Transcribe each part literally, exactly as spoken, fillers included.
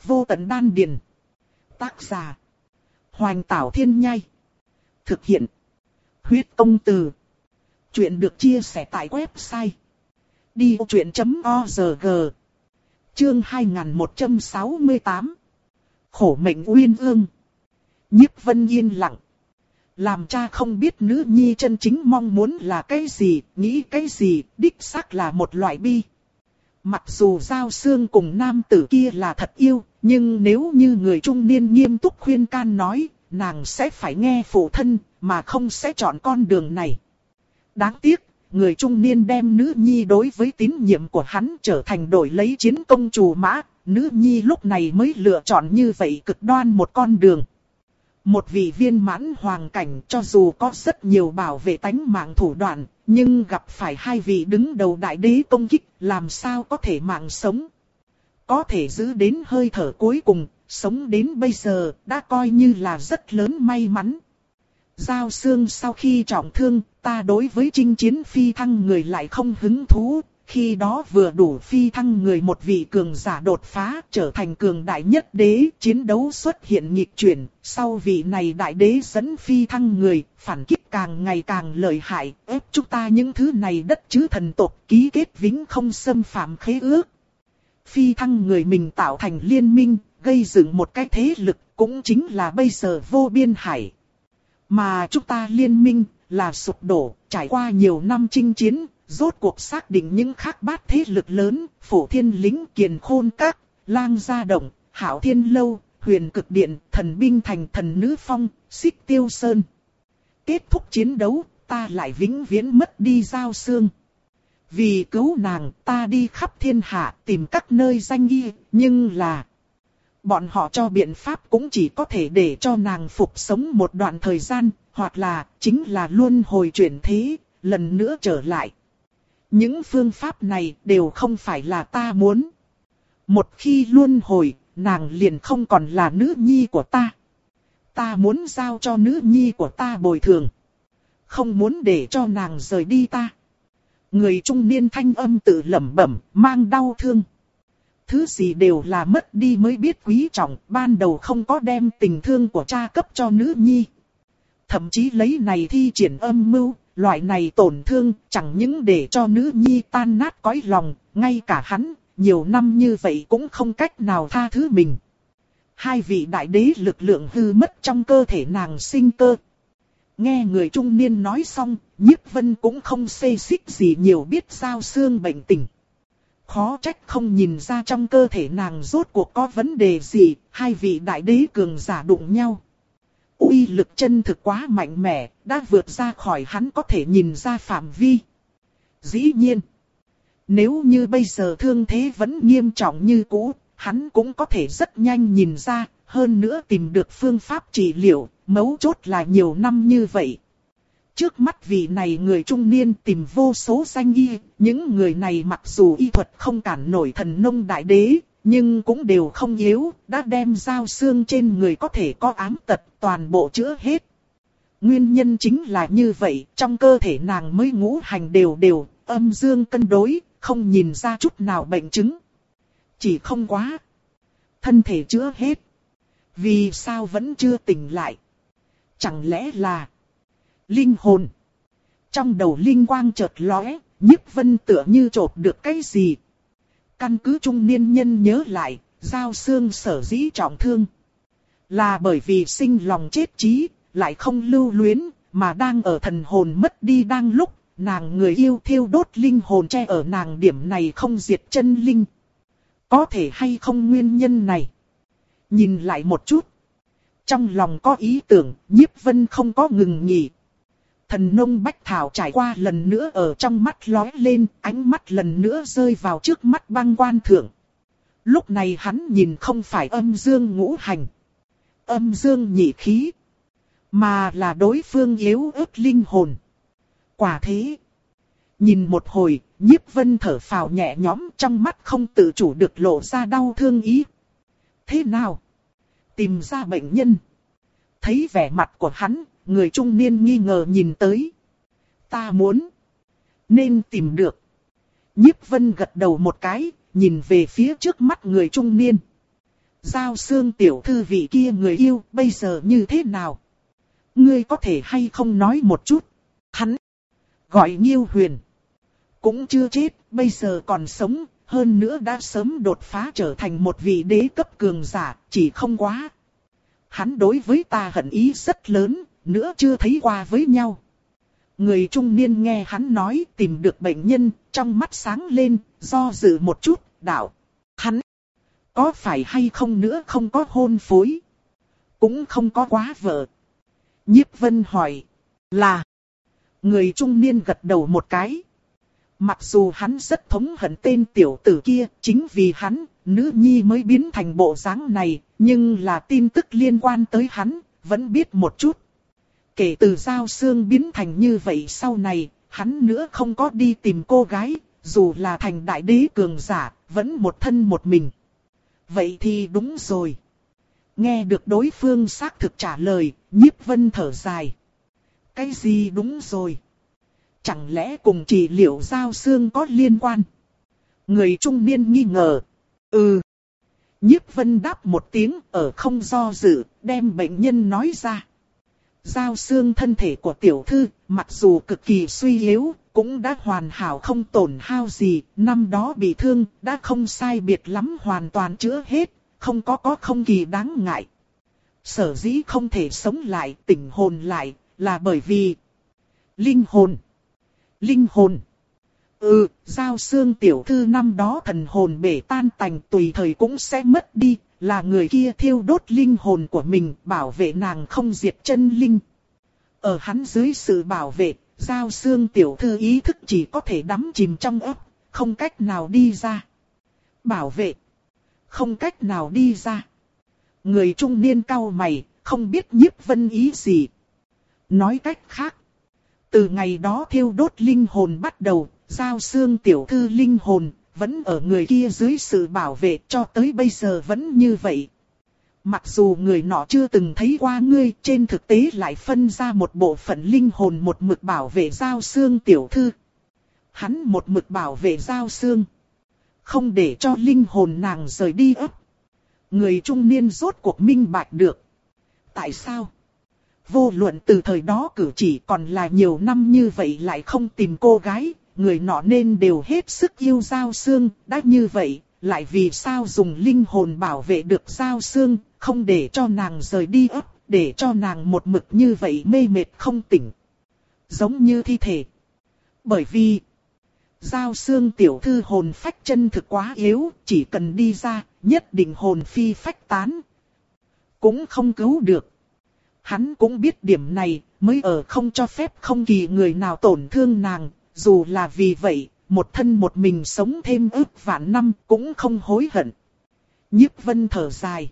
Vô tận đan điền. Tác giả. Hoành Tảo Thiên Nhai. Thực hiện. Huyết Công Từ. Chuyện được chia sẻ tại website đi vô chuyện chấm org. Chương hai nghìn một trăm sáu mươi tám. Khổ mệnh uyên ương. Nhiếp Vân yên lặng. Làm cha không biết nữ nhi chân chính mong muốn là cái gì, nghĩ cái gì, đích xác là một loại bi. Mặc dù Giao Xương cùng nam tử kia là thật yêu, nhưng nếu như người trung niên nghiêm túc khuyên can nói, nàng sẽ phải nghe phụ thân, mà không sẽ chọn con đường này. Đáng tiếc, người trung niên đem nữ nhi đối với tín nhiệm của hắn trở thành đổi lấy chiến công trù mã, nữ nhi lúc này mới lựa chọn như vậy cực đoan một con đường. Một vị viên mãn hoàng cảnh cho dù có rất nhiều bảo vệ tánh mạng thủ đoạn, nhưng gặp phải hai vị đứng đầu đại đế công kích, làm sao có thể mạng sống. Có thể giữ đến hơi thở cuối cùng, sống đến bây giờ, đã coi như là rất lớn may mắn. Giao Xương sau khi trọng thương, ta đối với chinh chiến phi thăng người lại không hứng thú. Khi đó vừa đủ phi thăng người một vị cường giả đột phá trở thành cường đại nhất đế, chiến đấu xuất hiện nghịch chuyển, sau vị này đại đế dẫn phi thăng người, phản kích càng ngày càng lợi hại, ép chúng ta những thứ này đất chứ thần tộc ký kết vĩnh không xâm phạm khế ước. Phi thăng người mình tạo thành liên minh, gây dựng một cái thế lực, cũng chính là bây giờ Vô Biên Hải. Mà chúng ta liên minh là sụp đổ, trải qua nhiều năm chinh chiến. Rốt cuộc xác định những khác bát thế lực lớn, Phổ Thiên Lính, Kiền Khôn Các, Lang Gia Động, Hảo Thiên Lâu, Huyền Cực Điện, Thần Binh Thành, Thần Nữ Phong, Xích Tiêu Sơn. Kết thúc chiến đấu, ta lại vĩnh viễn mất đi Giao Xương. Vì cứu nàng, ta đi khắp thiên hạ tìm các nơi danh y, nhưng là... Bọn họ cho biện pháp cũng chỉ có thể để cho nàng phục sống một đoạn thời gian, hoặc là chính là luân hồi chuyển thế, lần nữa trở lại. Những phương pháp này đều không phải là ta muốn. Một khi luân hồi, nàng liền không còn là nữ nhi của ta. Ta muốn giao cho nữ nhi của ta bồi thường. Không muốn để cho nàng rời đi ta. Người trung niên thanh âm tự lẩm bẩm, mang đau thương. Thứ gì đều là mất đi mới biết quý trọng, ban đầu không có đem tình thương của cha cấp cho nữ nhi. Thậm chí lấy này thi triển âm mưu. Loại này tổn thương chẳng những để cho nữ nhi tan nát cõi lòng, ngay cả hắn, nhiều năm như vậy cũng không cách nào tha thứ mình. Hai vị đại đế lực lượng hư mất trong cơ thể nàng sinh cơ. Nghe người trung niên nói xong, Nhiếp Vân cũng không xê xích gì nhiều biết Giao Xương bệnh tình. Khó trách không nhìn ra trong cơ thể nàng rốt cuộc có vấn đề gì, hai vị đại đế cường giả đụng nhau. Uy lực chân thực quá mạnh mẽ, đã vượt ra khỏi hắn có thể nhìn ra phạm vi. Dĩ nhiên, nếu như bây giờ thương thế vẫn nghiêm trọng như cũ, hắn cũng có thể rất nhanh nhìn ra, hơn nữa tìm được phương pháp trị liệu, mấu chốt là nhiều năm như vậy. Trước mắt vị này người trung niên tìm vô số danh y, những người này mặc dù y thuật không cản nổi Thần Nông đại đế, nhưng cũng đều không yếu, đã đem Giao Xương trên người có thể có ám tật toàn bộ chữa hết. Nguyên nhân chính là như vậy, trong cơ thể nàng mới ngũ hành đều đều, âm dương cân đối, không nhìn ra chút nào bệnh chứng. Chỉ không quá. Thân thể chữa hết. Vì sao vẫn chưa tỉnh lại? Chẳng lẽ là linh hồn? Trong đầu linh quang chợt lóe, Nhiếp Vân tựa như chộp được cái gì. Căn cứ trung niên nhân nhớ lại, Giao Xương sở dĩ trọng thương. Là bởi vì sinh lòng chết trí, lại không lưu luyến, mà đang ở thần hồn mất đi đang lúc, nàng người yêu thiêu đốt linh hồn che ở nàng điểm này không diệt chân linh. Có thể hay không nguyên nhân này? Nhìn lại một chút. Trong lòng có ý tưởng, Nhiếp Vân không có ngừng nghỉ. Thần Nông bách thảo trải qua lần nữa ở trong mắt lóe lên, ánh mắt lần nữa rơi vào trước mắt Băng Quan thượng. Lúc này hắn nhìn không phải âm dương ngũ hành, âm dương nhị khí, mà là đối phương yếu ớt linh hồn. Quả thế, nhìn một hồi, Nhiếp Vân thở phào nhẹ nhõm, trong mắt không tự chủ được lộ ra đau thương ý. Thế nào? Tìm ra bệnh nhân. Thấy vẻ mặt của hắn, người trung niên nghi ngờ nhìn tới. Ta muốn. Nên tìm được. Nhiếp Vân gật đầu một cái, nhìn về phía trước mắt người trung niên. Giao Xương tiểu thư vị kia người yêu bây giờ như thế nào? Ngươi có thể hay không nói một chút? Hắn gọi Nhiêu Huyền, cũng chưa chết, bây giờ còn sống, hơn nữa đã sớm đột phá trở thành một vị đế cấp cường giả, chỉ không quá. Hắn đối với ta hận ý rất lớn, nữa chưa thấy qua với nhau. Người trung niên nghe hắn nói tìm được bệnh nhân, trong mắt sáng lên, do dự một chút, đạo. Hắn có phải hay không nữa không có hôn phối, cũng không có quá vợ. Nhiếp Vân hỏi, là. Người trung niên gật đầu một cái. Mặc dù hắn rất thống hận tên tiểu tử kia, chính vì hắn, nữ nhi mới biến thành bộ dáng này, nhưng là tin tức liên quan tới hắn, vẫn biết một chút. Kể từ Giao Xương biến thành như vậy sau này, hắn nữa không có đi tìm cô gái, dù là thành đại đế cường giả, vẫn một thân một mình. Vậy thì đúng rồi. Nghe được đối phương xác thực trả lời, Nhiếp Vân thở dài. Cái gì đúng rồi? Chẳng lẽ cùng trị liệu Giao Xương có liên quan? Người trung niên nghi ngờ. Ừ. Nhiếp Vân đáp một tiếng, ở không do dự, đem bệnh nhân nói ra. Giao Xương thân thể của tiểu thư, mặc dù cực kỳ suy yếu, cũng đã hoàn hảo không tổn hao gì, năm đó bị thương, đã không sai biệt lắm hoàn toàn chữa hết, không có có không kỳ đáng ngại. Sở dĩ không thể sống lại, tỉnh hồn lại, là bởi vì linh hồn. Linh hồn. Ừ, Giao Xương tiểu thư năm đó thần hồn bể tan tành tùy thời cũng sẽ mất đi, là người kia thiêu đốt linh hồn của mình bảo vệ nàng không diệt chân linh. Ở hắn dưới sự bảo vệ, Giao Xương tiểu thư ý thức chỉ có thể đắm chìm trong ấp, không cách nào đi ra. Bảo vệ. Không cách nào đi ra. Người trung niên cau mày, không biết Nhiếp Vân ý gì. Nói cách khác, từ ngày đó thiêu đốt linh hồn bắt đầu, Giao Xương tiểu thư linh hồn vẫn ở người kia dưới sự bảo vệ cho tới bây giờ vẫn như vậy. Mặc dù người nọ chưa từng thấy qua ngươi, trên thực tế lại phân ra một bộ phận linh hồn một mực bảo vệ Giao Xương tiểu thư. Hắn một mực bảo vệ Giao Xương, không để cho linh hồn nàng rời đi ấp. Người trung niên rốt cuộc minh bạch được. Tại sao? Vô luận từ thời đó cử chỉ còn là nhiều năm như vậy lại không tìm cô gái, người nọ nên đều hết sức yêu Giao Xương, đã như vậy, lại vì sao dùng linh hồn bảo vệ được Giao Xương, không để cho nàng rời đi ấp, để cho nàng một mực như vậy mê mệt không tỉnh. Giống như thi thể. Bởi vì Giao Xương tiểu thư hồn phách chân thực quá yếu, chỉ cần đi ra, nhất định hồn phi phách tán. Cũng không cứu được. Hắn cũng biết điểm này, mới ở không cho phép không kỳ người nào tổn thương nàng, dù là vì vậy, một thân một mình sống thêm ức vạn năm cũng không hối hận. Nhiếp Vân thở dài.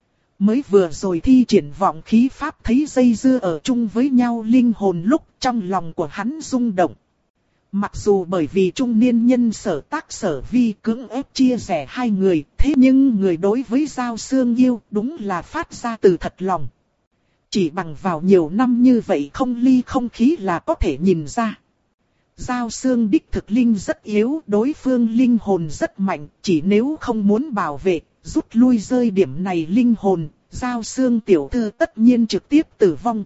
Mới vừa rồi thi triển vọng khí pháp thấy dây dưa ở chung với nhau linh hồn lúc trong lòng của hắn rung động. Mặc dù bởi vì trung niên nhân sở tác sở vi cưỡng ép chia rẽ hai người, thế nhưng người đối với Giao Xương yêu đúng là phát ra từ thật lòng. Chỉ bằng vào nhiều năm như vậy không ly không khí là có thể nhìn ra. Giao Xương đích thực linh rất yếu, đối phương linh hồn rất mạnh, chỉ nếu không muốn bảo vệ, rút lui rơi điểm này linh hồn, Giao Xương tiểu thư tất nhiên trực tiếp tử vong.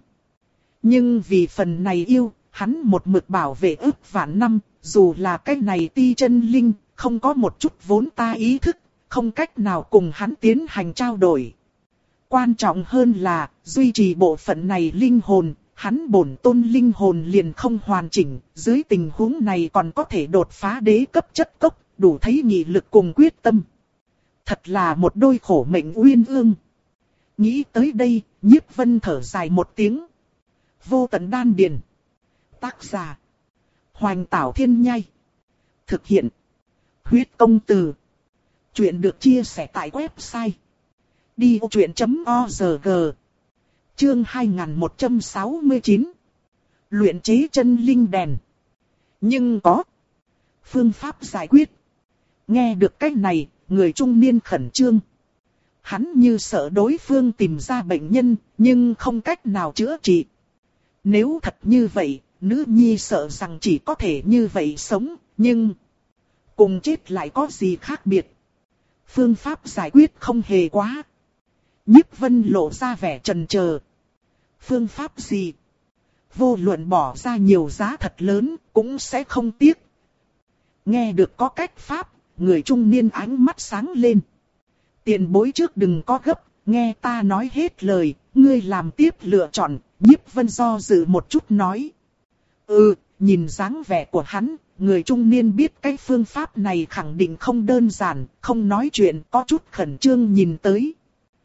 Nhưng vì phần này yêu, hắn một mực bảo vệ ức vạn năm, dù là cái này ti chân linh, không có một chút vốn ta ý thức, không cách nào cùng hắn tiến hành trao đổi. Quan trọng hơn là, duy trì bộ phận này linh hồn, hắn bổn tôn linh hồn liền không hoàn chỉnh, dưới tình huống này còn có thể đột phá đế cấp chất cốc, đủ thấy nghị lực cùng quyết tâm. Thật là một đôi khổ mệnh uyên ương. Nghĩ tới đây, Nhiếp Vân thở dài một tiếng. Vô tận đan điền. Tác giả: Hoành Tảo Thiên Nhai. Thực hiện: Huyết Công Từ. Chuyện được chia sẻ tại website đi ô chuyện chấm org. Chương hai nghìn một trăm sáu mươi chín. Luyện chế chân linh đèn. Nhưng có phương pháp giải quyết. Nghe được cách này, người trung niên khẩn trương. Hắn như sợ đối phương tìm ra bệnh nhân, nhưng không cách nào chữa trị. Nếu thật như vậy, nữ nhi sợ rằng chỉ có thể như vậy sống, nhưng cùng chết lại có gì khác biệt. Phương pháp giải quyết không hề quá Nhiếp Vân lộ ra vẻ chần chờ. Phương pháp gì? Vô luận bỏ ra nhiều giá thật lớn, cũng sẽ không tiếc. Nghe được có cách pháp, người trung niên ánh mắt sáng lên. Tiền bối trước đừng có gấp, nghe ta nói hết lời, ngươi làm tiếp lựa chọn. Nhiếp Vân do dự một chút nói. Ừ, nhìn dáng vẻ của hắn, người trung niên biết cái phương pháp này khẳng định không đơn giản, không nói chuyện, có chút khẩn trương nhìn tới.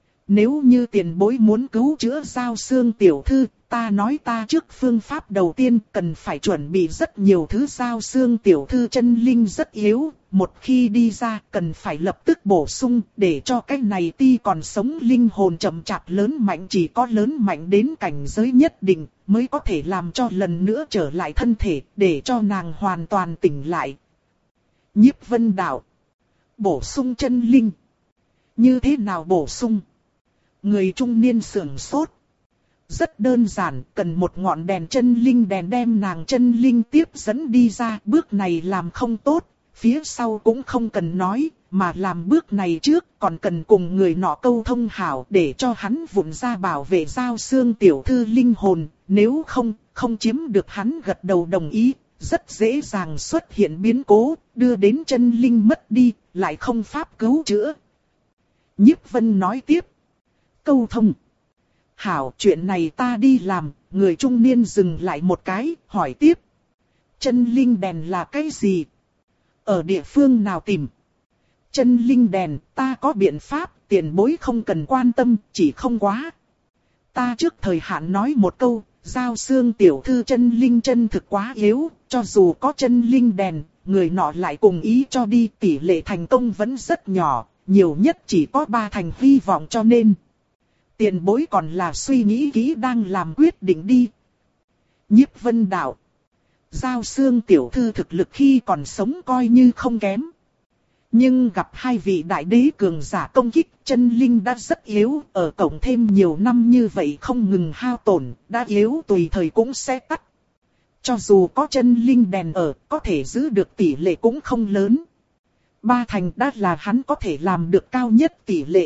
Nếu như tiền bối muốn cứu chữa Giao Xương tiểu thư, ta nói ta trước phương pháp đầu tiên cần phải chuẩn bị rất nhiều thứ. Giao Xương tiểu thư chân linh rất yếu, một khi đi ra cần phải lập tức bổ sung để cho cái này ti còn sống linh hồn chậm chạp lớn mạnh, chỉ có lớn mạnh đến cảnh giới nhất định mới có thể làm cho lần nữa trở lại thân thể để cho nàng hoàn toàn tỉnh lại. Nhiếp Vân đạo. Bổ sung chân linh. Như thế nào bổ sung? Người trung niên sưởng sốt. Rất đơn giản, cần một ngọn đèn chân linh đèn đem nàng chân linh tiếp dẫn đi ra. Bước này làm không tốt, phía sau cũng không cần nói, mà làm bước này trước còn cần cùng người nọ câu thông hảo để cho hắn vụn ra bảo vệ Giao Xương tiểu thư linh hồn. Nếu không, không chiếm được hắn gật đầu đồng ý, rất dễ dàng xuất hiện biến cố, đưa đến chân linh mất đi, lại không pháp cứu chữa. Nhiếp Vân nói tiếp. Câu thông. Hảo, chuyện này ta đi làm. Người trung niên dừng lại một cái, hỏi tiếp. Chân linh đèn là cái gì? Ở địa phương nào tìm? Chân linh đèn, ta có biện pháp, tiền bối không cần quan tâm, chỉ không quá. Ta trước thời hạn nói một câu, Giao Xương tiểu thư chân linh chân thực quá yếu, cho dù có chân linh đèn, người nọ lại cùng ý cho đi, tỷ lệ thành công vẫn rất nhỏ, nhiều nhất chỉ có ba thành hy vọng, cho nên tiền bối còn là suy nghĩ kỹ đang làm quyết định đi. Nhiếp Vân đạo. Giao Xương tiểu thư thực lực khi còn sống coi như không kém. Nhưng gặp hai vị đại đế cường giả công kích, chân linh đã rất yếu, ở cộng thêm nhiều năm như vậy không ngừng hao tổn, đã yếu tùy thời cũng sẽ tắt. Cho dù có chân linh đèn ở, có thể giữ được tỷ lệ cũng không lớn. Ba thành đã là hắn có thể làm được cao nhất tỷ lệ.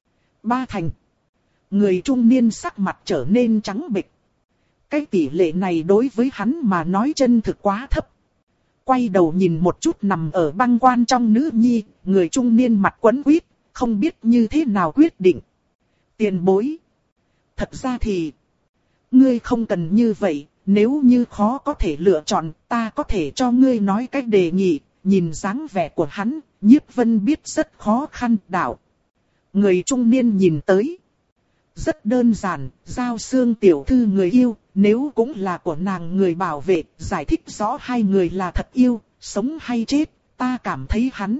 Ba thành. Người trung niên sắc mặt trở nên trắng bệch. Cái tỷ lệ này đối với hắn mà nói chân thực quá thấp. Quay đầu nhìn một chút nằm ở băng quan trong nữ nhi, người trung niên mặt quấn quýt, không biết như thế nào quyết định. Tiền bối. Thật ra thì, ngươi không cần như vậy, nếu như khó có thể lựa chọn, ta có thể cho ngươi nói cách đề nghị. Nhìn dáng vẻ của hắn, Nhiếp Vân biết rất khó khăn. Đạo. Người trung niên nhìn tới. Rất đơn giản, Giao Xương tiểu thư người yêu, nếu cũng là của nàng người bảo vệ, giải thích rõ hai người là thật yêu, sống hay chết, ta cảm thấy hắn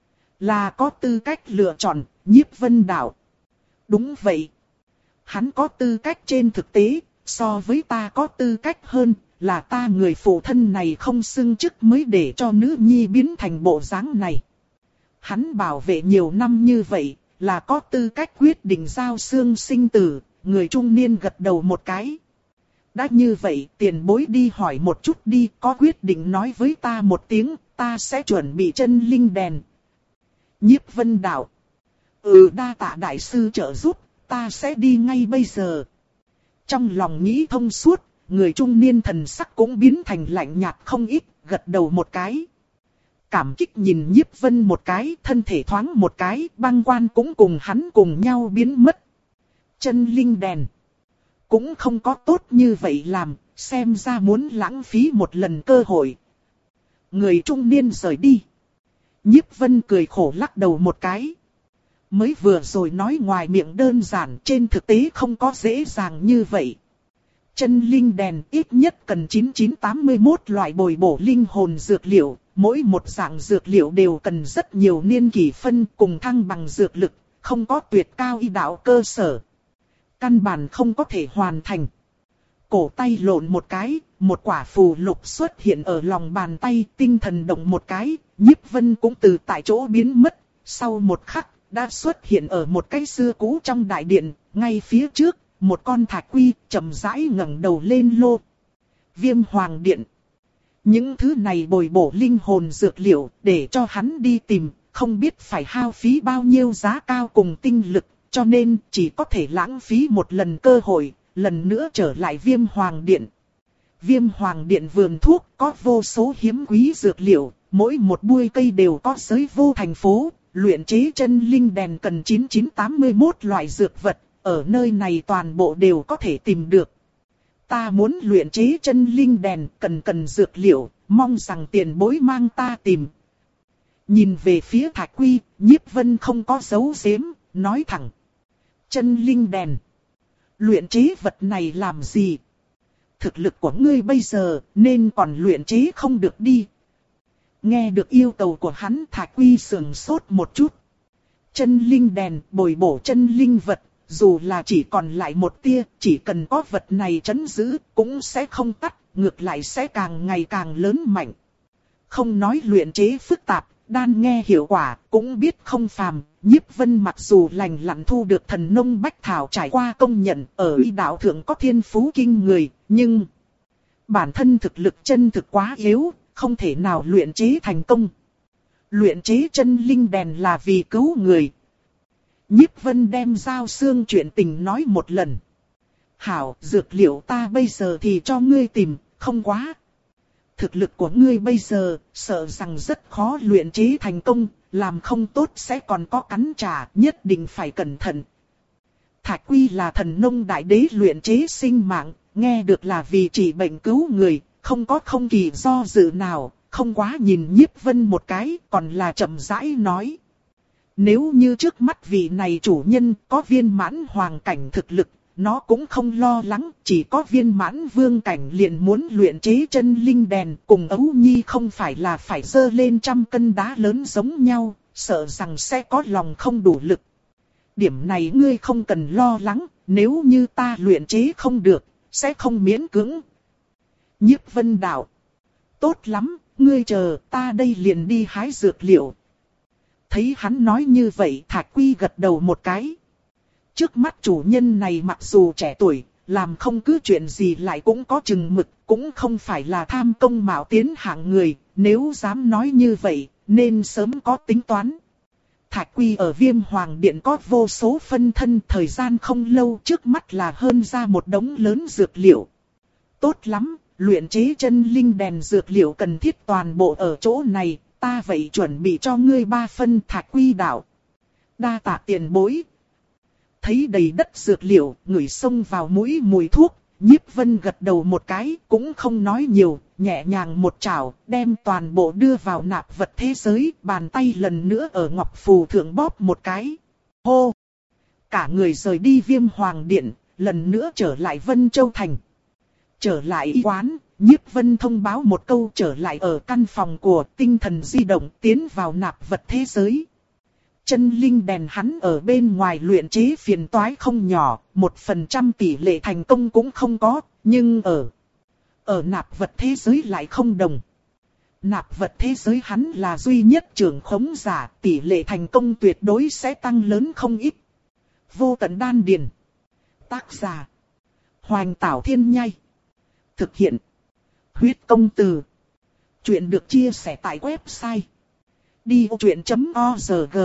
là có tư cách lựa chọn. Nhiếp Vân đạo. Đúng vậy. Hắn có tư cách trên thực tế, so với ta có tư cách hơn, là ta người phụ thân này không xưng chức mới để cho nữ nhi biến thành bộ dáng này. Hắn bảo vệ nhiều năm như vậy, là có tư cách quyết định Giao Xương sinh tử. Người trung niên gật đầu một cái. Đã như vậy, tiền bối đi hỏi một chút đi, có quyết định nói với ta một tiếng, ta sẽ chuẩn bị chân linh đèn. Nhiếp Vân đạo. Ừ, đa tạ đại sư trợ giúp, ta sẽ đi ngay bây giờ. Trong lòng nghĩ thông suốt, người trung niên thần sắc cũng biến thành lạnh nhạt không ít, gật đầu một cái. Cảm kích nhìn Nhiếp Vân một cái, thân thể thoáng một cái, băng quan cũng cùng hắn cùng nhau biến mất. Chân linh đèn cũng không có tốt như vậy làm, xem ra muốn lãng phí một lần cơ hội. Người trung niên rời đi. Nhiếp Vân cười khổ lắc đầu một cái. Mới vừa rồi nói ngoài miệng đơn giản, trên thực tế không có dễ dàng như vậy. Chân linh đèn ít nhất cần chín chín tám mươi mốt loại bồi bổ linh hồn dược liệu, mỗi một dạng dược liệu đều cần rất nhiều niên kỷ phân cùng thăng bằng dược lực, không có tuyệt cao y đạo cơ sở. Căn bản không có thể hoàn thành. Cổ tay lộn một cái, một quả phù lục xuất hiện ở lòng bàn tay, tinh thần động một cái, Nhiếp Vân cũng từ tại chỗ biến mất, sau một khắc, đã xuất hiện ở một cái xưa cũ trong đại điện, ngay phía trước, một con thạch quy chậm rãi ngẩng đầu lên lô. Viêm Hoàng Điện. Những thứ này bồi bổ linh hồn dược liệu, để cho hắn đi tìm, không biết phải hao phí bao nhiêu giá cao cùng tinh lực, cho nên chỉ có thể lãng phí một lần cơ hội, lần nữa trở lại Viêm Hoàng Điện. Viêm Hoàng Điện vườn thuốc có vô số hiếm quý dược liệu, mỗi một bụi cây đều có giới vô thành phố, luyện chế chân linh đèn cần chín chín tám mươi mốt loại dược vật, ở nơi này toàn bộ đều có thể tìm được. Ta muốn luyện chế chân linh đèn cần cần dược liệu, mong rằng tiền bối mang ta tìm. Nhìn về phía Thạch Quy, Nhiếp Vân không có giấu giếm, nói thẳng. Chân linh đèn. Luyện chế vật này làm gì? Thực lực của ngươi bây giờ nên còn luyện chế không được đi. Nghe được yêu cầu của hắn, Thạch Quy sườn sốt một chút. Chân linh đèn bồi bổ chân linh vật, dù là chỉ còn lại một tia, chỉ cần có vật này trấn giữ, cũng sẽ không tắt, ngược lại sẽ càng ngày càng lớn mạnh. Không nói luyện chế phức tạp, đan nghe hiệu quả, cũng biết không phàm. Nhiếp Vân mặc dù lành lặn thu được thần nông bách thảo trải qua công nhận, ở y đạo thượng có thiên phú kinh người, nhưng bản thân thực lực chân thực quá yếu, không thể nào luyện chế thành công. Luyện chế chân linh đèn là vì cứu người. Nhiếp Vân đem Giao Xương chuyện tình nói một lần. Hảo, dược liệu ta bây giờ thì cho ngươi tìm, không quá. Thực lực của ngươi bây giờ, sợ rằng rất khó luyện chế thành công, làm không tốt sẽ còn có cắn trả, nhất định phải cẩn thận. Thạch Quy là thần nông đại đế luyện chế sinh mạng, nghe được là vì trị bệnh cứu người, không có không kỳ do dự nào, không quá nhìn Nhiếp Vân một cái, còn là chậm rãi nói. Nếu như trước mắt vị này chủ nhân có viên mãn hoàng cảnh thực lực, nó cũng không lo lắng, chỉ có viên mãn vương cảnh liền muốn luyện chế chân linh đèn, cùng Ấu Nhi không phải là phải dơ lên trăm cân đá lớn giống nhau, sợ rằng sẽ có lòng không đủ lực. Điểm này ngươi không cần lo lắng, nếu như ta luyện chế không được, sẽ không miễn cưỡng. Nhiếp Vân đạo. Tốt lắm, ngươi chờ, ta đây liền đi hái dược liệu. Thấy hắn nói như vậy, Thạch Quy gật đầu một cái. Trước mắt chủ nhân này mặc dù trẻ tuổi, làm không cứ chuyện gì lại cũng có chừng mực, cũng không phải là tham công mạo tiến hạng người, nếu dám nói như vậy, nên sớm có tính toán. Thạch Quy ở Viêm Hoàng Điện có vô số phân thân, thời gian không lâu, trước mắt là hơn ra một đống lớn dược liệu. Tốt lắm, luyện chế chân linh đèn dược liệu cần thiết toàn bộ ở chỗ này, ta vậy chuẩn bị cho ngươi ba phân. Thạch Quy đạo. Đa tạ tiền bối. Thấy đầy đất dược liệu, ngửi xông vào mũi mùi thuốc, Nhiếp Vân gật đầu một cái, cũng không nói nhiều, nhẹ nhàng một chảo, đem toàn bộ đưa vào nạp vật thế giới, bàn tay lần nữa ở ngọc phù thượng bóp một cái. Hô! Cả người rời đi Viêm Hoàng Điện, lần nữa trở lại Vân Châu Thành. Trở lại y quán, Nhiếp Vân thông báo một câu trở lại ở căn phòng của tinh thần di động, tiến vào nạp vật thế giới. Chân linh đèn hắn ở bên ngoài luyện chế phiền toái không nhỏ, một phần trăm tỷ lệ thành công cũng không có, nhưng ở ở nạp vật thế giới lại không đồng. Nạp vật thế giới hắn là duy nhất trưởng khống giả, tỷ lệ thành công tuyệt đối sẽ tăng lớn không ít. Vô tận đan điền. Tác giả Hoành Tảo Thiên Nhai. Thực hiện Huyết Công Từ. Chuyện được chia sẻ tại website đi ô truyện chấm org.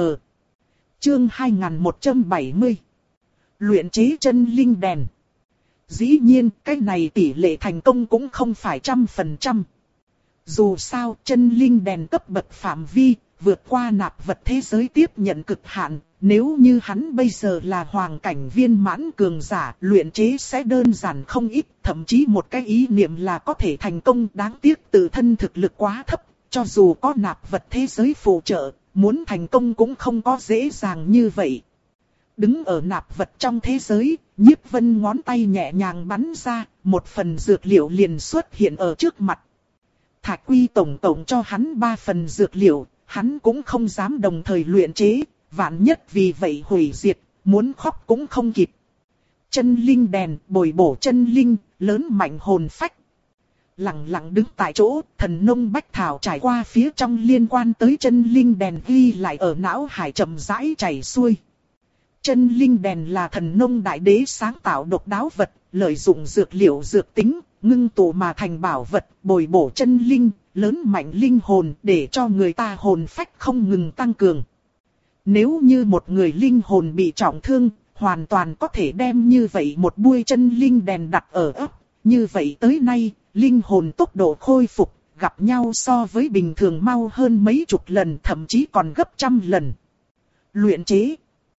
Chương hai nghìn một trăm bảy mươi. Luyện chế chân linh đèn. Dĩ nhiên, cái này tỷ lệ thành công cũng không phải trăm phần trăm. Dù sao, chân linh đèn cấp bậc phạm vi, vượt qua nạp vật thế giới tiếp nhận cực hạn. Nếu như hắn bây giờ là hoàng cảnh viên mãn cường giả, luyện chế sẽ đơn giản không ít. Thậm chí một cái ý niệm là có thể thành công, đáng tiếc tự thân thực lực quá thấp. Cho dù có nạp vật thế giới phụ trợ, muốn thành công cũng không có dễ dàng như vậy. Đứng ở nạp vật trong thế giới, Nhiếp Vân ngón tay nhẹ nhàng bắn ra, một phần dược liệu liền xuất hiện ở trước mặt. Thạch Quy tổng tổng cho hắn ba phần dược liệu, hắn cũng không dám đồng thời luyện chế, vạn nhất vì vậy hủy diệt, muốn khóc cũng không kịp. Chân linh đèn, bồi bổ chân linh, lớn mạnh hồn phách. Lặng lặng đứng tại chỗ, thần nông bách thảo trải qua phía trong liên quan tới chân linh đèn ghi lại ở não hải chậm rãi chảy xuôi. Chân linh đèn là thần nông đại đế sáng tạo độc đáo vật, lợi dụng dược liệu dược tính, ngưng tụ mà thành bảo vật, bồi bổ chân linh, lớn mạnh linh hồn để cho người ta hồn phách không ngừng tăng cường. Nếu như một người linh hồn bị trọng thương, hoàn toàn có thể đem như vậy một buôi chân linh đèn đặt ở ấp. Như vậy tới nay, linh hồn tốc độ khôi phục, gặp nhau so với bình thường mau hơn mấy chục lần, thậm chí còn gấp trăm lần. Luyện chế.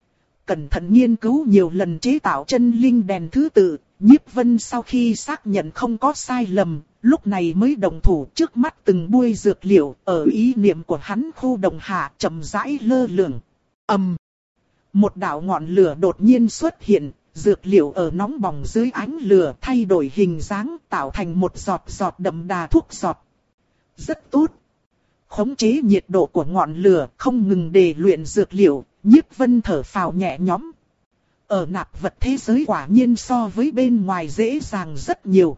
Cẩn thận nghiên cứu nhiều lần chế tạo chân linh đèn thứ tự, Nhiếp Vân sau khi xác nhận không có sai lầm, lúc này mới động thủ. Trước mắt từng buôi dược liệu, ở ý niệm của hắn khu động hạ chậm rãi lơ lửng. ầm, um, một đạo ngọn lửa đột nhiên xuất hiện, dược liệu ở nóng bỏng dưới ánh lửa thay đổi hình dáng, tạo thành một giọt giọt đậm đà thuốc giọt. Rất tốt. Khống chế nhiệt độ của ngọn lửa, không ngừng để luyện dược liệu, Nhiếp Vân thở phào nhẹ nhõm. Ở nạp vật thế giới quả nhiên so với bên ngoài dễ dàng rất nhiều.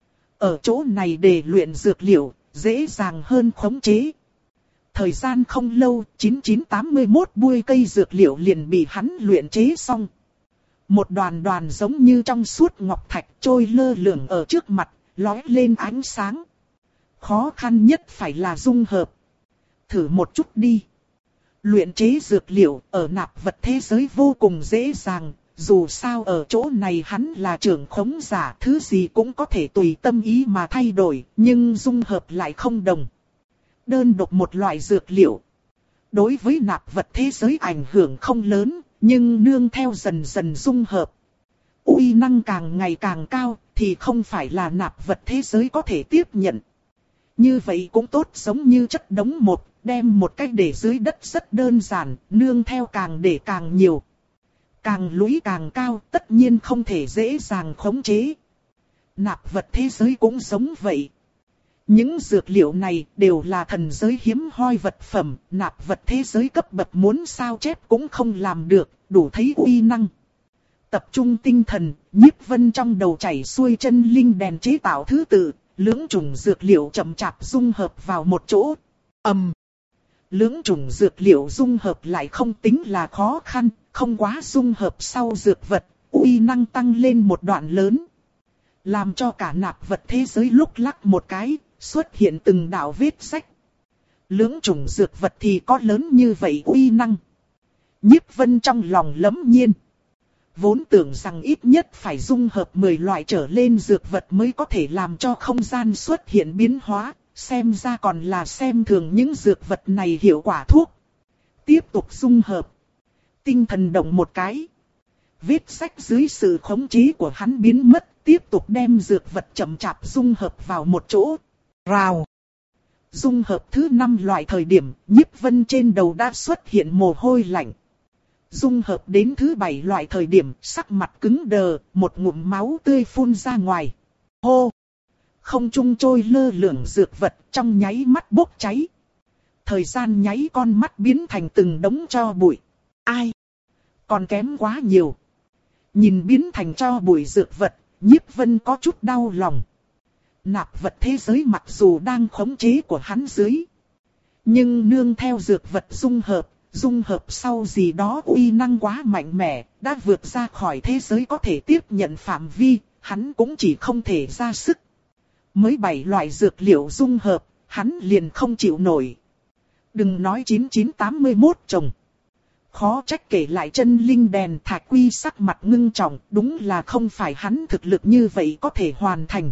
Ở chỗ này để luyện dược liệu, dễ dàng hơn khống chế. Thời gian không lâu, chín chín tám mươi mốt buôi cây dược liệu liền bị hắn luyện chế xong. Một đoàn đoàn giống như trong suốt ngọc thạch trôi lơ lửng ở trước mặt, lóe lên ánh sáng. Khó khăn nhất phải là dung hợp. Thử một chút đi. Luyện chế dược liệu ở nạp vật thế giới vô cùng dễ dàng. Dù sao ở chỗ này hắn là trưởng khống giả, thứ gì cũng có thể tùy tâm ý mà thay đổi, nhưng dung hợp lại không đồng. Đơn độc một loại dược liệu, đối với nạp vật thế giới ảnh hưởng không lớn, nhưng nương theo dần dần dung hợp, uy năng càng ngày càng cao, thì không phải là nạp vật thế giới có thể tiếp nhận. Như vậy cũng tốt, giống như chất đống một, đem một cách để dưới đất rất đơn giản, nương theo càng để càng nhiều. Càng lũy càng cao, tất nhiên không thể dễ dàng khống chế. Nạp vật thế giới cũng giống vậy. Những dược liệu này đều là thần giới hiếm hoi vật phẩm, nạp vật thế giới cấp bậc muốn sao chép cũng không làm được, đủ thấy uy năng. Tập trung tinh thần, Nhiếp Vân trong đầu chảy xuôi chân linh đèn chế tạo thứ tự, lưỡng chủng dược liệu chậm chạp dung hợp vào một chỗ. ầm, um, lưỡng chủng dược liệu dung hợp lại không tính là khó khăn, không quá dung hợp sau dược vật, uy năng tăng lên một đoạn lớn. Làm cho cả nạp vật thế giới lúc lắc một cái, xuất hiện từng đạo vết rách. Lưỡng chủng dược vật thì có lớn như vậy uy năng. Nhiếp Vân trong lòng lẫm nhiên. Vốn tưởng rằng ít nhất phải dung hợp mười loại trở lên dược vật mới có thể làm cho không gian xuất hiện biến hóa, xem ra còn là xem thường những dược vật này hiệu quả thuốc. Tiếp tục dung hợp. Tinh thần động một cái. Vết rách dưới sự khống chế của hắn biến mất, tiếp tục đem dược vật chậm chạp dung hợp vào một chỗ. Rào. Dung hợp thứ năm loại thời điểm, Nhiếp Vân trên đầu đã xuất hiện mồ hôi lạnh. Dung hợp đến thứ bảy loại thời điểm, sắc mặt cứng đờ, một ngụm máu tươi phun ra ngoài. Hô! Không trung trôi lơ lửng dược vật trong nháy mắt bốc cháy. Thời gian nháy con mắt biến thành từng đống tro bụi. Ai? Còn kém quá nhiều. Nhìn biến thành tro bụi dược vật, Nhiếp Vân có chút đau lòng. Nạp vật thế giới mặc dù đang khống chế của hắn dưới, nhưng nương theo dược vật dung hợp, dung hợp sau gì đó uy năng quá mạnh mẽ, đã vượt ra khỏi thế giới có thể tiếp nhận phạm vi, hắn cũng chỉ không thể ra sức. Mới bảy loại dược liệu dung hợp, hắn liền không chịu nổi. Đừng nói chín chín tám mươi mốt chồng. Khó trách kể lại chân linh đèn Thạch Quy sắc mặt ngưng trọng, đúng là không phải hắn thực lực như vậy có thể hoàn thành.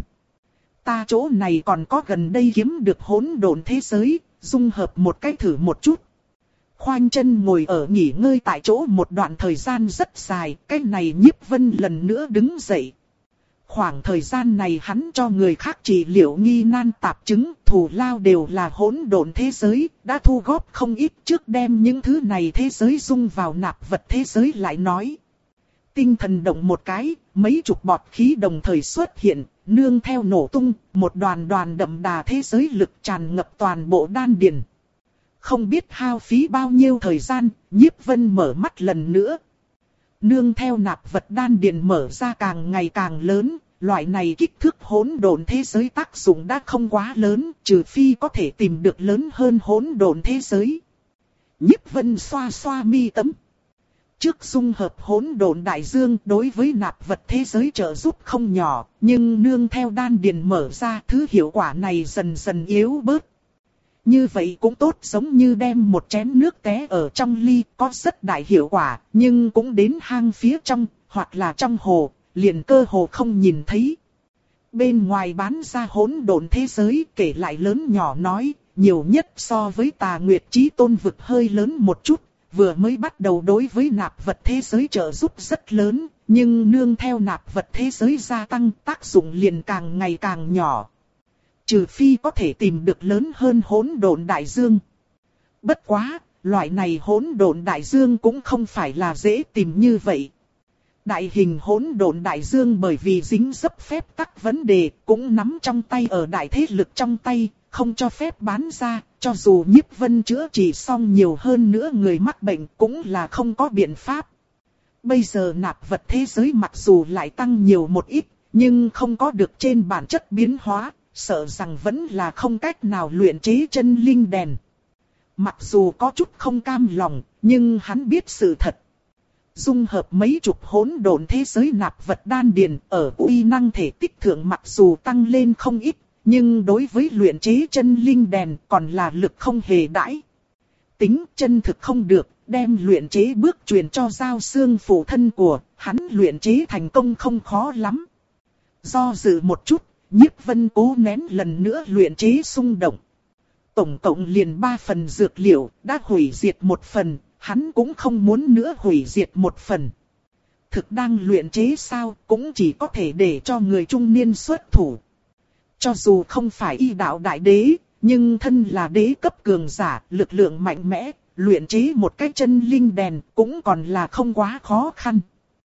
Ta chỗ này còn có gần đây kiếm được hỗn độn thế giới, dung hợp một cái thử một chút. Khoanh chân ngồi ở nghỉ ngơi tại chỗ một đoạn thời gian rất dài, cái này Nhiếp Vân lần nữa đứng dậy. Khoảng thời gian này hắn cho người khác trị liệu nghi nan tạp chứng, thù lao đều là hỗn độn thế giới, đã thu góp không ít trước đem những thứ này thế giới dung vào nạp vật thế giới lại nói. Tinh thần động một cái, mấy chục bọt khí đồng thời xuất hiện, nương theo nổ tung, một đoàn đoàn đậm đà thế giới lực tràn ngập toàn bộ đan điền. Không biết hao phí bao nhiêu thời gian, Nhiếp Vân mở mắt lần nữa. Nương theo nạp vật đan điền mở ra càng ngày càng lớn, loại này kích thước hỗn độn thế giới tác dụng đã không quá lớn, trừ phi có thể tìm được lớn hơn hỗn độn thế giới. Nhiếp Vân xoa xoa mi tâm. Trước dung hợp hỗn độn đại dương đối với nạp vật thế giới trợ giúp không nhỏ, nhưng nương theo đan điền mở ra thứ hiệu quả này dần dần yếu bớt. Như vậy cũng tốt, giống như đem một chén nước té ở trong ly, có rất đại hiệu quả, nhưng cũng đến hang phía trong, hoặc là trong hồ, liền cơ hồ không nhìn thấy. Bên ngoài bán ra hỗn độn thế giới, kể lại lớn nhỏ nói, nhiều nhất so với Tà Nguyệt Chí Tôn vực hơi lớn một chút, vừa mới bắt đầu đối với nạp vật thế giới trợ giúp rất lớn, nhưng nương theo nạp vật thế giới gia tăng, tác dụng liền càng ngày càng nhỏ. Trừ phi có thể tìm được lớn hơn hỗn độn đại dương. Bất quá, loại này hỗn độn đại dương cũng không phải là dễ tìm như vậy. Đại hình hỗn độn đại dương bởi vì dính dấp phép tắc vấn đề, cũng nắm trong tay ở đại thế lực trong tay, không cho phép bán ra, cho dù Nhiếp Vân chữa trị xong nhiều hơn nữa người mắc bệnh cũng là không có biện pháp. Bây giờ nạp vật thế giới mặc dù lại tăng nhiều một ít, nhưng không có được trên bản chất biến hóa, sợ rằng vẫn là không cách nào luyện chế chân linh đèn. Mặc dù có chút không cam lòng, nhưng hắn biết sự thật. Dung hợp mấy chục hỗn độn thế giới nạp vật đan điền ở uy năng thể tích thượng mặc dù tăng lên không ít, nhưng đối với luyện chế chân linh đèn còn là lực không hề đãi. Tính chân thực không được, đem luyện chế bước truyền cho Giao Xương phụ thân của, hắn luyện chế thành công không khó lắm. Do dự một chút, Nhiếp Vân cố nén lần nữa luyện chế xung động. Tổng cộng liền ba phần dược liệu, đã hủy diệt một phần, hắn cũng không muốn nữa hủy diệt một phần. Thực đang luyện chế sao, cũng chỉ có thể để cho người trung niên xuất thủ. Cho dù không phải y đạo đại đế, nhưng thân là đế cấp cường giả, lực lượng mạnh mẽ, luyện chế một cái chân linh đèn cũng còn là không quá khó khăn.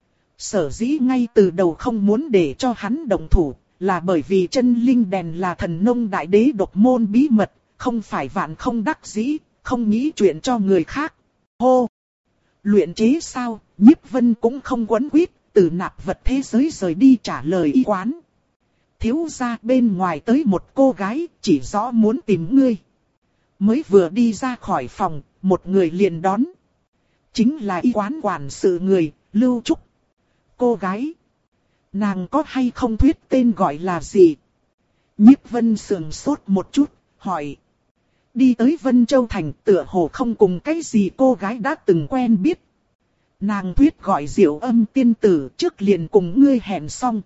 Sở dĩ ngay từ đầu không muốn để cho hắn động thủ, là bởi vì chân linh đèn là thần nông đại đế độc môn bí mật, không phải vạn không đắc dĩ, không nghĩ chuyện cho người khác. Hô! Luyện chế sao, Nhiếp Vân cũng không quấn quýt, từ nạp vật thế giới rời đi trả lời y quán. Thiếu gia bên ngoài tới một cô gái, chỉ rõ muốn tìm ngươi. Mới vừa đi ra khỏi phòng, một người liền đón. Chính là y quán quản sự người, Lưu Trúc. Cô gái. Nàng có hay không thuyết tên gọi là gì? Nhiếp Vân sườn sốt một chút, hỏi. Đi tới Vân Châu Thành tựa hồ không cùng cái gì cô gái đã từng quen biết. Nàng thuyết gọi Diệu Âm tiên tử trước liền cùng ngươi hẹn xong.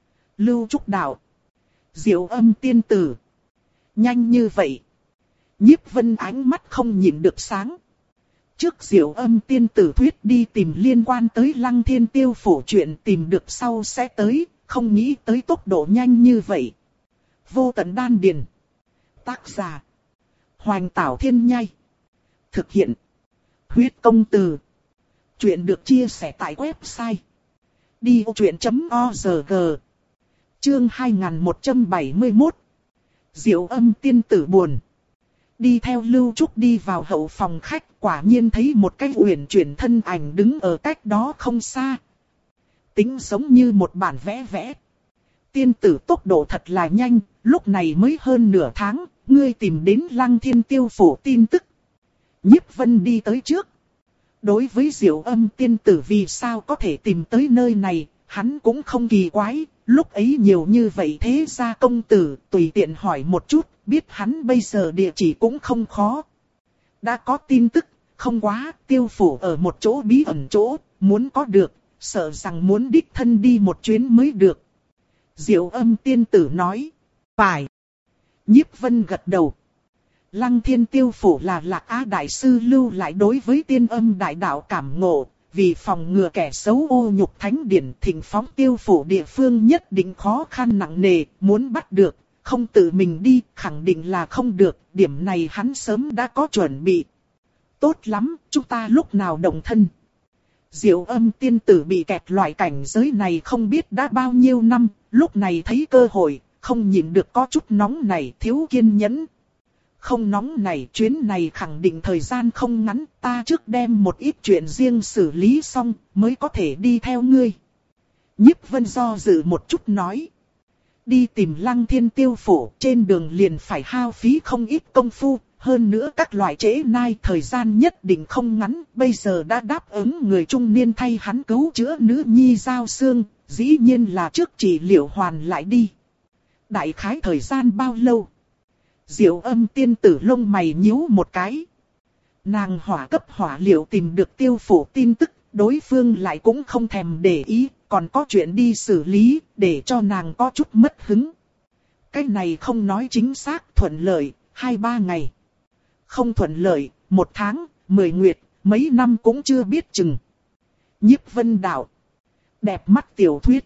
Lưu Trúc đạo. Diệu Âm tiên tử. Nhanh như vậy. Nhiếp Vân ánh mắt không nhìn được sáng. Trước Diệu Âm tiên tử thuyết đi tìm liên quan tới Lăng Thiên Tiêu Phủ chuyện tìm được sau sẽ tới, không nghĩ tới tốc độ nhanh như vậy. Vô Tận Đan Điền. Tác giả. Hoành Tảo Thiên Nhai. Thực hiện. Huyết Công Từ. Chuyện được chia sẻ tại website. đi ô chuyện chấm org. Chương hai nghìn một trăm bảy mươi mốt. Diệu Âm tiên tử buồn. Đi theo Lưu Trúc đi vào hậu phòng khách, quả nhiên thấy một cái uyển chuyển thân ảnh đứng ở cách đó không xa. Tính giống như một bản vẽ vẽ. Tiên tử tốc độ thật là nhanh, lúc này mới hơn nửa tháng, ngươi tìm đến Lăng Thiên Tiêu Phủ tin tức. Nhiếp Vân đi tới trước. Đối với Diệu Âm tiên tử vì sao có thể tìm tới nơi này, hắn cũng không kỳ quái, lúc ấy nhiều như vậy thế ra công tử, tùy tiện hỏi một chút, biết hắn bây giờ địa chỉ cũng không khó. Đã có tin tức, không quá, Tiêu Phủ ở một chỗ bí ẩn chỗ, muốn có được, sợ rằng muốn đích thân đi một chuyến mới được. Diệu Âm tiên tử nói, phải. Nhiếp Vân gật đầu. Lăng Thiên Tiêu Phủ là Lạc Á Đại Sư lưu lại đối với tiên âm đại đạo cảm ngộ, vì phòng ngừa kẻ xấu ô nhục thánh điển thỉnh phóng Tiêu Phủ địa phương nhất định khó khăn nặng nề, muốn bắt được, không tự mình đi, khẳng định là không được, điểm này hắn sớm đã có chuẩn bị. Tốt lắm, chúng ta lúc nào động thân. Diệu Âm tiên tử bị kẹt loại cảnh giới này không biết đã bao nhiêu năm, lúc này thấy cơ hội, không nhịn được có chút nóng này, thiếu kiên nhẫn. Không nóng này, chuyến này khẳng định thời gian không ngắn, ta trước đem một ít chuyện riêng xử lý xong, mới có thể đi theo ngươi. Nhiếp Vân do dự một chút nói. Đi tìm Lăng Thiên Tiêu Phủ, trên đường liền phải hao phí không ít công phu, hơn nữa các loại trễ nai thời gian nhất định không ngắn, bây giờ đã đáp ứng người trung niên thay hắn cứu chữa nữ nhi Giao Xương, dĩ nhiên là trước trị liệu hoàn lại đi. Đại khái thời gian bao lâu? Diệu Âm tiên tử lông mày nhíu một cái. Nàng hỏa cấp hỏa liệu tìm được Tiêu Phủ tin tức, đối phương lại cũng không thèm để ý, còn có chuyện đi xử lý, để cho nàng có chút mất hứng. Cái này không nói chính xác, thuận lợi, hai ba ngày. Không thuận lợi, một tháng, mười nguyệt, mấy năm cũng chưa biết chừng. Nhiếp Vân đạo. Đẹp mắt tiểu thuyết.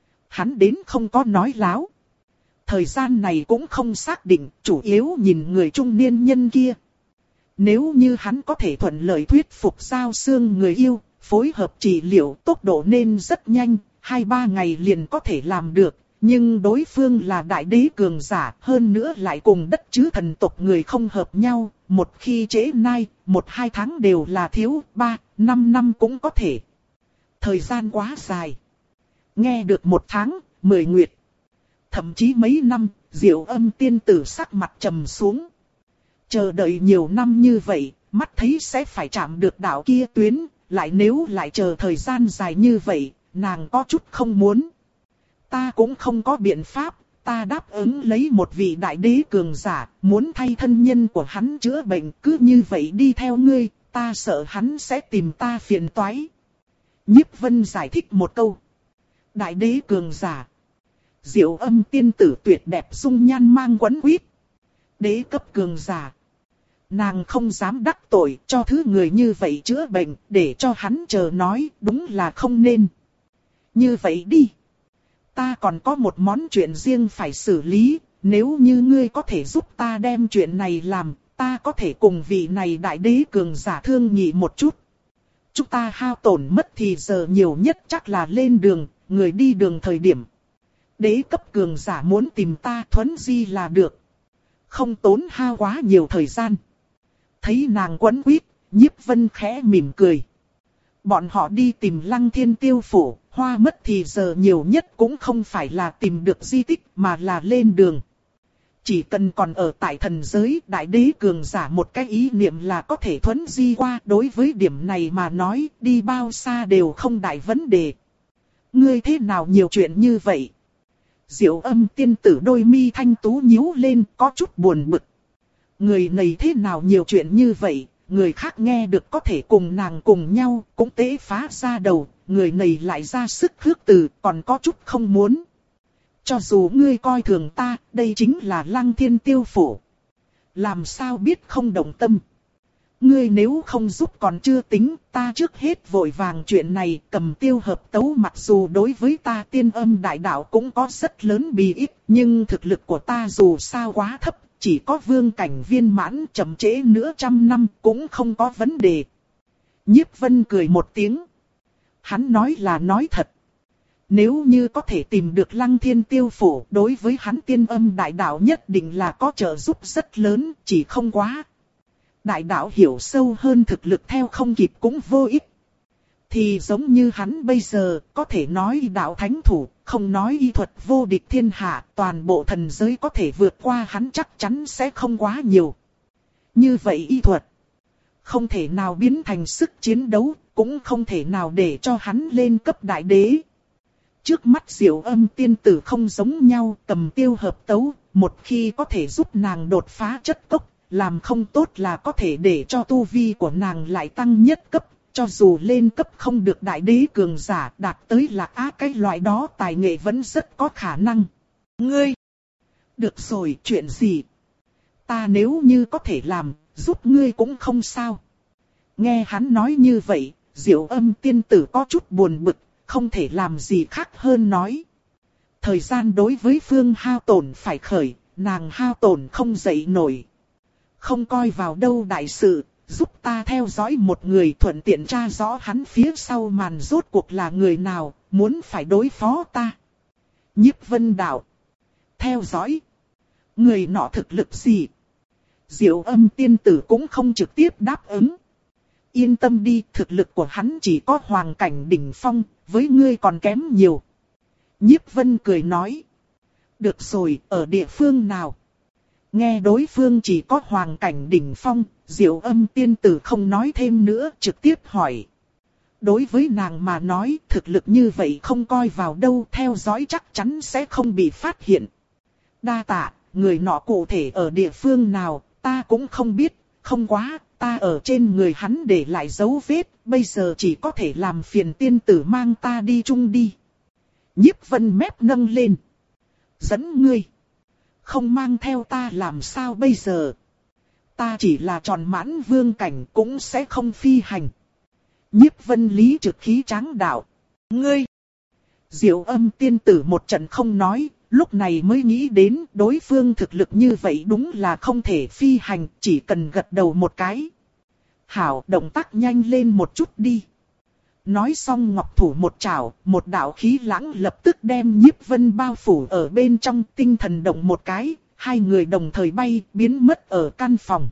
Hắn đến không có nói láo. Thời gian này cũng không xác định, chủ yếu nhìn người trung niên nhân kia. Nếu như hắn có thể thuận lợi thuyết phục Giao Xương người yêu, phối hợp trị liệu tốc độ nên rất nhanh, hai ba ngày liền có thể làm được. Nhưng đối phương là đại đế cường giả, hơn nữa lại cùng đất chứ thần tộc người không hợp nhau, một khi trễ nai, một hai tháng đều là thiếu, ba, năm năm cũng có thể. Thời gian quá dài. Nghe được một tháng, mười nguyệt. Thậm chí mấy năm, Diệu Âm tiên tử sắc mặt trầm xuống. Chờ đợi nhiều năm như vậy, mắt thấy sẽ phải chạm được đạo kia tuyến, lại nếu lại chờ thời gian dài như vậy, nàng có chút không muốn. Ta cũng không có biện pháp, ta đáp ứng lấy một vị đại đế cường giả, muốn thay thân nhân của hắn chữa bệnh, cứ như vậy đi theo ngươi, ta sợ hắn sẽ tìm ta phiền toái. Nhiếp Vân giải thích một câu. Đại đế cường giả. Diệu Âm tiên tử tuyệt đẹp dung nhan mang quấn quýt. Đế cấp cường giả. Nàng không dám đắc tội cho thứ người như vậy chữa bệnh, để cho hắn chờ nói, đúng là không nên. Như vậy đi. Ta còn có một món chuyện riêng phải xử lý, nếu như ngươi có thể giúp ta đem chuyện này làm, ta có thể cùng vị này đại đế cường giả thương nghị một chút. Chúng ta hao tổn mất thì giờ nhiều nhất chắc là lên đường, người đi đường thời điểm. Đế cấp cường giả muốn tìm ta thuấn di là được. Không tốn hao quá nhiều thời gian. Thấy nàng quấn quýt, Nhiếp Vân khẽ mỉm cười. Bọn họ đi tìm Lăng Thiên Tiêu Phủ, hoa mất thì giờ nhiều nhất cũng không phải là tìm được di tích mà là lên đường. Chỉ cần còn ở tại thần giới, đại đế cường giả một cái ý niệm là có thể thuấn di qua. Đối với điểm này mà nói, đi bao xa đều không đại vấn đề. Ngươi thế nào nhiều chuyện như vậy? Diệu Âm tiên tử đôi mi thanh tú nhíu lên, có chút buồn bực. Người này thế nào nhiều chuyện như vậy? Người khác nghe được có thể cùng nàng cùng nhau, cũng tế phá ra đầu, người này lại ra sức khước từ, còn có chút không muốn. Cho dù ngươi coi thường ta, đây chính là Lăng Thiên Tiêu Phủ. Làm sao biết không động tâm? Ngươi nếu không giúp còn chưa tính, ta trước hết vội vàng chuyện này, cầm tiêu hợp tấu mặc dù đối với ta tiên âm đại đạo cũng có rất lớn bì ích, nhưng thực lực của ta dù sao quá thấp. Chỉ có vương cảnh viên mãn chậm trễ nữa trăm năm cũng không có vấn đề. Nhiếp Vân cười một tiếng. Hắn nói là nói thật. Nếu như có thể tìm được Lăng Thiên Tiêu Phủ, đối với hắn tiên âm đại đạo nhất định là có trợ giúp rất lớn, chỉ không quá. Đại đạo hiểu sâu hơn thực lực theo không kịp cũng vô ích. Thì giống như hắn bây giờ, có thể nói đạo thánh thủ, không nói y thuật vô địch thiên hạ, toàn bộ thần giới có thể vượt qua hắn chắc chắn sẽ không quá nhiều. Như vậy y thuật, không thể nào biến thành sức chiến đấu, cũng không thể nào để cho hắn lên cấp đại đế. Trước mắt Diệu Âm tiên tử không giống nhau, cầm tiêu hợp tấu, một khi có thể giúp nàng đột phá chất cốc, làm không tốt là có thể để cho tu vi của nàng lại tăng nhất cấp. Cho dù lên cấp không được đại đế cường giả đạt tới lạc á cái loại đó tài nghệ vẫn rất có khả năng. Ngươi! Được rồi, chuyện gì? Ta nếu như có thể làm, giúp ngươi cũng không sao. Nghe hắn nói như vậy, Diệu Âm tiên tử có chút buồn bực, không thể làm gì khác hơn nói. Thời gian đối với phương hao tổn phải khởi, nàng hao tổn không dậy nổi. Không coi vào đâu đại sự. Giúp ta theo dõi một người thuận tiện tra rõ hắn phía sau màn rốt cuộc là người nào, muốn phải đối phó ta. Nhiếp Vân đạo. Theo dõi. Người nọ thực lực gì? Diệu Âm tiên tử cũng không trực tiếp đáp ứng. Yên tâm đi, thực lực của hắn chỉ có hoàng cảnh đỉnh phong, với ngươi còn kém nhiều. Nhiếp Vân cười nói. Được rồi, ở địa phương nào? Nghe đối phương chỉ có hoàng cảnh đỉnh phong, Diệu Âm tiên tử không nói thêm nữa, trực tiếp hỏi. Đối với nàng mà nói, thực lực như vậy không coi vào đâu, theo dõi chắc chắn sẽ không bị phát hiện. Đa tạ, người nọ cụ thể ở địa phương nào, ta cũng không biết, không quá, ta ở trên người hắn để lại dấu vết, bây giờ chỉ có thể làm phiền tiên tử mang ta đi chung đi. Nhiếp Vân mép nâng lên. Dẫn ngươi. Không mang theo ta làm sao bây giờ? Ta chỉ là tròn mãn vương cảnh cũng sẽ không phi hành. Nhiếp Vân lý trực khí tráng đạo. Ngươi. Diệu Âm tiên tử một trận không nói, lúc này mới nghĩ đến đối phương thực lực như vậy đúng là không thể phi hành, chỉ cần gật đầu một cái. Hảo, động tác nhanh lên một chút đi. Nói xong ngọc thủ một chảo, một đạo khí lãng lập tức đem Nhiếp Vân bao phủ ở bên trong, tinh thần động một cái, hai người đồng thời bay, biến mất ở căn phòng.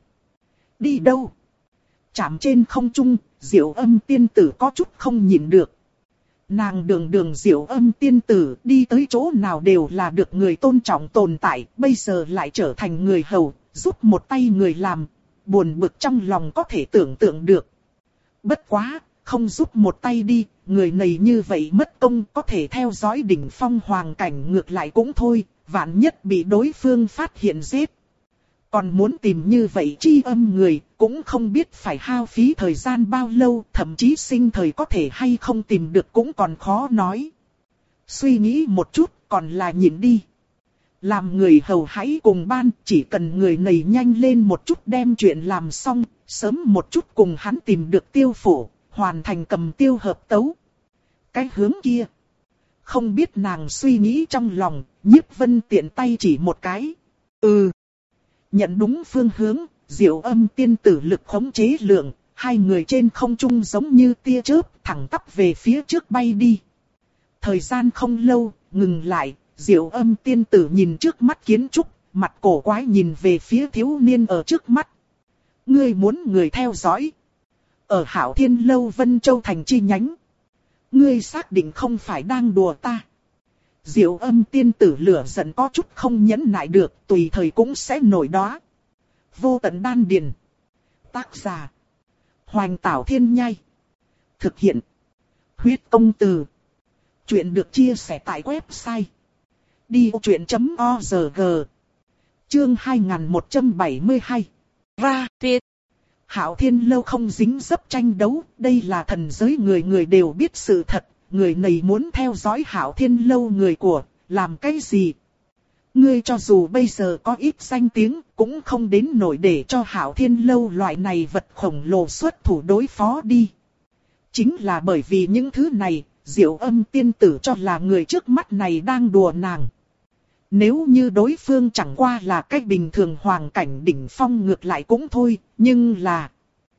Đi đâu? Chạm trên không trung, Diệu Âm tiên tử có chút không nhịn được. Nàng đường đường Diệu Âm tiên tử đi tới chỗ nào đều là được người tôn trọng tồn tại, bây giờ lại trở thành người hầu, giúp một tay người làm, buồn bực trong lòng có thể tưởng tượng được. Bất quá, không giúp một tay đi, người này như vậy mất công có thể theo dõi đỉnh phong hoàng cảnh ngược lại cũng thôi, vạn nhất bị đối phương phát hiện giết. Còn muốn tìm như vậy chi âm người, cũng không biết phải hao phí thời gian bao lâu, thậm chí sinh thời có thể hay không tìm được cũng còn khó nói. Suy nghĩ một chút, còn là nhịn đi. Làm người hầu hãy cùng ban, chỉ cần người này nhanh lên một chút đem chuyện làm xong, sớm một chút cùng hắn tìm được tiêu phổ, hoàn thành cầm tiêu hợp tấu. Cái hướng kia. Không biết nàng suy nghĩ trong lòng, Nhiếp Vân tiện tay chỉ một cái. Ừ. Nhận đúng phương hướng, Diệu Âm tiên tử lực khống chế lượng, hai người trên không trung giống như tia chớp thẳng tắp về phía trước bay đi. Thời gian không lâu, ngừng lại, Diệu Âm tiên tử nhìn trước mắt kiến trúc, mặt cổ quái nhìn về phía thiếu niên ở trước mắt. Ngươi muốn người theo dõi. Ở Hảo Thiên Lâu Vân Châu thành chi nhánh. Ngươi xác định không phải đang đùa ta. Diệu Âm tiên tử lửa giận có chút không nhẫn nại được, tùy thời cũng sẽ nổi đó. Vô Tận Đan Điền. Tác giả. Hoành Tảo Thiên Nhai. Thực hiện. Huyết Công Từ. Chuyện được chia sẻ tại website. đi ô chuyện chấm o rờ giê. Chương hai nghìn một trăm bảy mươi hai. Ra Việt. Hảo Thiên Lâu không dính dấp tranh đấu, đây là thần giới người người đều biết sự thật. Người này muốn theo dõi Hảo Thiên Lâu người của, làm cái gì? Ngươi cho dù bây giờ có ít danh tiếng, cũng không đến nổi để cho Hảo Thiên Lâu loại này vật khổng lồ xuất thủ đối phó đi. Chính là bởi vì những thứ này, Diệu Âm tiên tử cho là người trước mắt này đang đùa nàng. Nếu như đối phương chẳng qua là cách bình thường hoàng cảnh đỉnh phong ngược lại cũng thôi, nhưng là...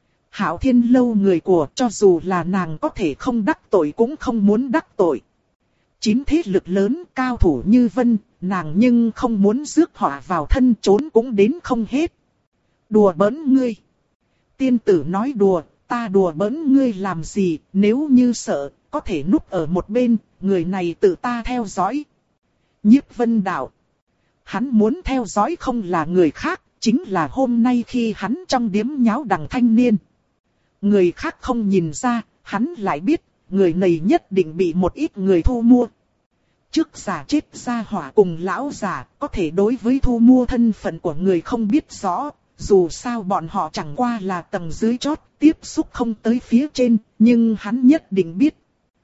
Hảo Thiên Lâu người của cho dù là nàng có thể không đắc tội cũng không muốn đắc tội. Chín thế lực lớn cao thủ như Vân, nàng nhưng không muốn rước họa vào thân trốn cũng đến không hết. Đùa bỡn ngươi. Tiên tử nói đùa, ta đùa bỡn ngươi làm gì, nếu như sợ, có thể núp ở một bên, người này tự ta theo dõi. Nhiếp Vân đạo. Hắn muốn theo dõi không là người khác, chính là hôm nay khi hắn trong điếm nháo đằng thanh niên. Người khác không nhìn ra, hắn lại biết, người này nhất định bị một ít người thu mua. Trước giả chết ra hỏa cùng lão giả, có thể đối với thu mua thân phận của người không biết rõ, dù sao bọn họ chẳng qua là tầng dưới chót, tiếp xúc không tới phía trên, nhưng hắn nhất định biết.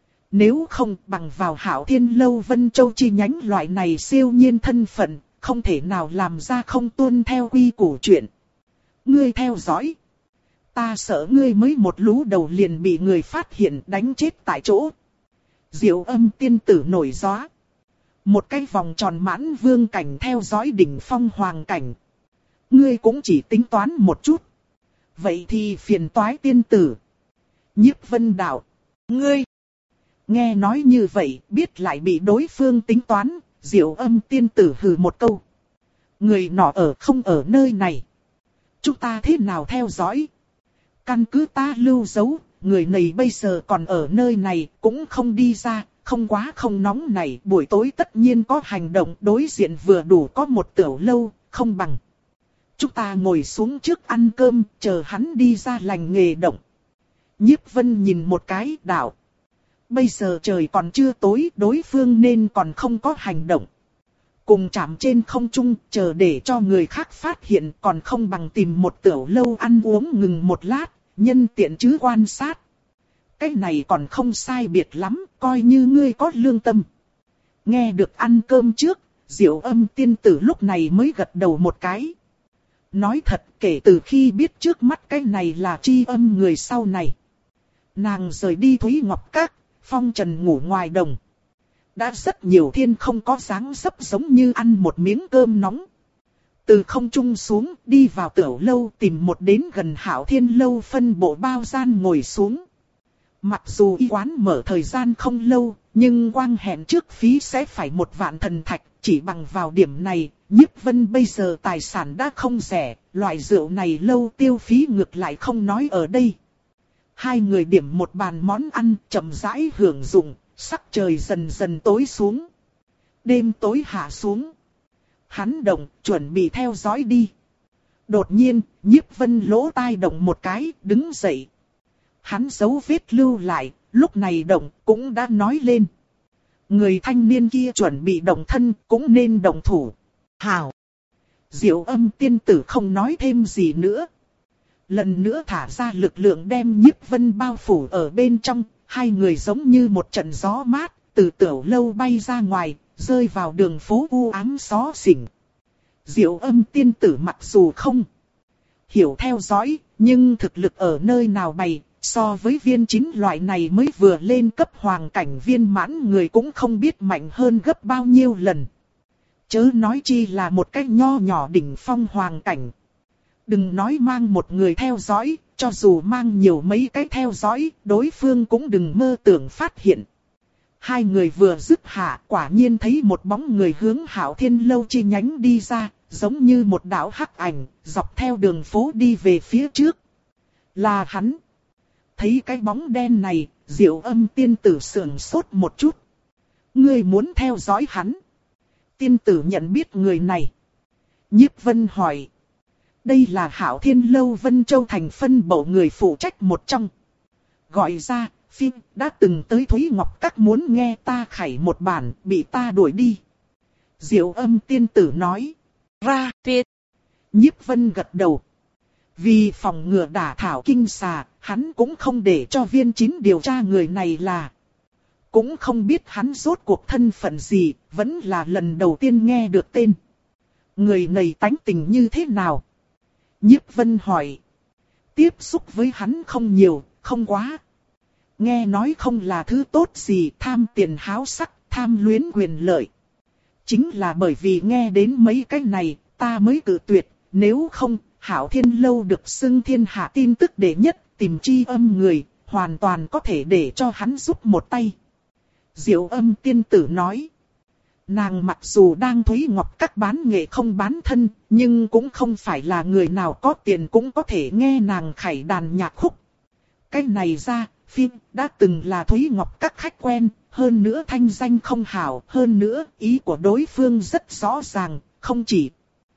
Nếu không bằng vào Hảo Thiên Lâu Vân Châu chi nhánh loại này siêu nhiên thân phận, không thể nào làm ra không tuân theo quy củ chuyện. Ngươi theo dõi. Ta sợ ngươi mới một lú đầu liền bị người phát hiện đánh chết tại chỗ. Diệu Âm tiên tử nổi gió. Một cái vòng tròn mãn vương cảnh theo dõi đỉnh phong hoàng cảnh. Ngươi cũng chỉ tính toán một chút. Vậy thì phiền toái tiên tử. Nhiếp Vân đạo. Ngươi. Nghe nói như vậy biết lại bị đối phương tính toán. Diệu Âm tiên tử hừ một câu. Người nọ ở không ở nơi này. Chúng ta thế nào theo dõi? Căn cứ ta lưu dấu, người này bây giờ còn ở nơi này, cũng không đi ra, không quá không nóng này. Buổi tối tất nhiên có hành động, đối diện vừa đủ có một tiểu lâu, không bằng. Chúng ta ngồi xuống trước ăn cơm, chờ hắn đi ra lành nghề động. Nhiếp Vân nhìn một cái đạo. Bây giờ trời còn chưa tối, đối phương nên còn không có hành động. cùng chạm trên không trung, chờ để cho người khác phát hiện còn không bằng tìm một tiểu lâu ăn uống ngừng một lát, nhân tiện chứ quan sát. Cái này còn không sai biệt lắm, coi như ngươi có lương tâm. Nghe được ăn cơm trước, Diệu Âm tiên tử lúc này mới gật đầu một cái. Nói thật, kể từ khi biết trước mắt cái này là Tri Âm người sau này, nàng rời đi Thúy Ngọc Các, phong trần ngủ ngoài đồng. Đã rất nhiều thiên không có dáng dấp giống như ăn một miếng cơm nóng. Từ không trung xuống, đi vào tiểu lâu tìm một đến gần Hạo Thiên lâu phân bộ bao gian ngồi xuống. Mặc dù y quán mở thời gian không lâu, nhưng quang hẹn trước phí sẽ phải một vạn thần thạch. Chỉ bằng vào điểm này, Nhiếp Vân bây giờ tài sản đã không rẻ, loại rượu này lâu tiêu phí ngược lại không nói ở đây. Hai người điểm một bàn món ăn, chậm rãi hưởng dụng, sắc trời dần dần tối xuống. Đêm tối hạ xuống. Hắn động, chuẩn bị theo dõi đi. Đột nhiên, Nhiếp Vân lỗ tai động một cái, đứng dậy. Hắn giấu vết lưu lại, lúc này động cũng đã nói lên. Người thanh niên kia chuẩn bị động thân, cũng nên động thủ. Hảo! Diệu Âm tiên tử không nói thêm gì nữa. Lần nữa thả ra lực lượng đem Nhiếp Vân bao phủ ở bên trong. Hai người giống như một trận gió mát, từ tiểu lâu bay ra ngoài, rơi vào đường phố u ám xó xỉnh. Diệu Âm tiên tử mặc dù không hiểu theo dõi, nhưng thực lực ở nơi nào bày, so với viên chín loại này mới vừa lên cấp hoàng cảnh viên mãn người cũng không biết mạnh hơn gấp bao nhiêu lần. Chớ nói chi là một cái nho nhỏ đỉnh phong hoàng cảnh. Đừng nói mang một người theo dõi, cho dù mang nhiều mấy cái theo dõi, đối phương cũng đừng mơ tưởng phát hiện. Hai người vừa dứt hạ, quả nhiên thấy một bóng người hướng Hạo Thiên lâu chi nhánh đi ra, giống như một đạo hắc ảnh, dọc theo đường phố đi về phía trước. Là hắn. Thấy cái bóng đen này, Diệu Âm tiên tử sườn sốt một chút. Ngươi muốn theo dõi hắn? Tiên tử nhận biết người này. Nhiếp Vân hỏi. Đây là Hạo Thiên lâu Vân Châu thành phân bộ người phụ trách một trong. Gọi ra, Phi đã từng tới Thúy Ngọc Các muốn nghe ta khải một bản, bị ta đuổi đi. Diệu Âm tiên tử nói. Ra, Tiết. Nhiếp Vân gật đầu. Vì phòng ngừa đả thảo kinh xà, hắn cũng không để cho viên chín điều tra người này là. Cũng không biết hắn rốt cuộc thân phận gì, vẫn là lần đầu tiên nghe được tên. Người này tánh tình như thế nào? Nhiếp Vân hỏi. Tiếp xúc với hắn không nhiều, không quá. Nghe nói không là thứ tốt gì, tham tiền háo sắc, tham luyến quyền lợi. Chính là bởi vì nghe đến mấy cái này, ta mới cự tuyệt, nếu không, Hạo Thiên lâu được xưng thiên hạ tin tức đệ nhất, tìm Tri Âm người, hoàn toàn có thể để cho hắn giúp một tay. Diệu Âm tiên tử nói. Nàng mặc dù đang Thúy Ngọc Các bán nghệ không bán thân, nhưng cũng không phải là người nào có tiền cũng có thể nghe nàng khải đàn nhạc khúc. Cái này ra, Phi đã từng là Thúy Ngọc Các khách quen, hơn nữa thanh danh không hảo, hơn nữa ý của đối phương rất rõ ràng, không chỉ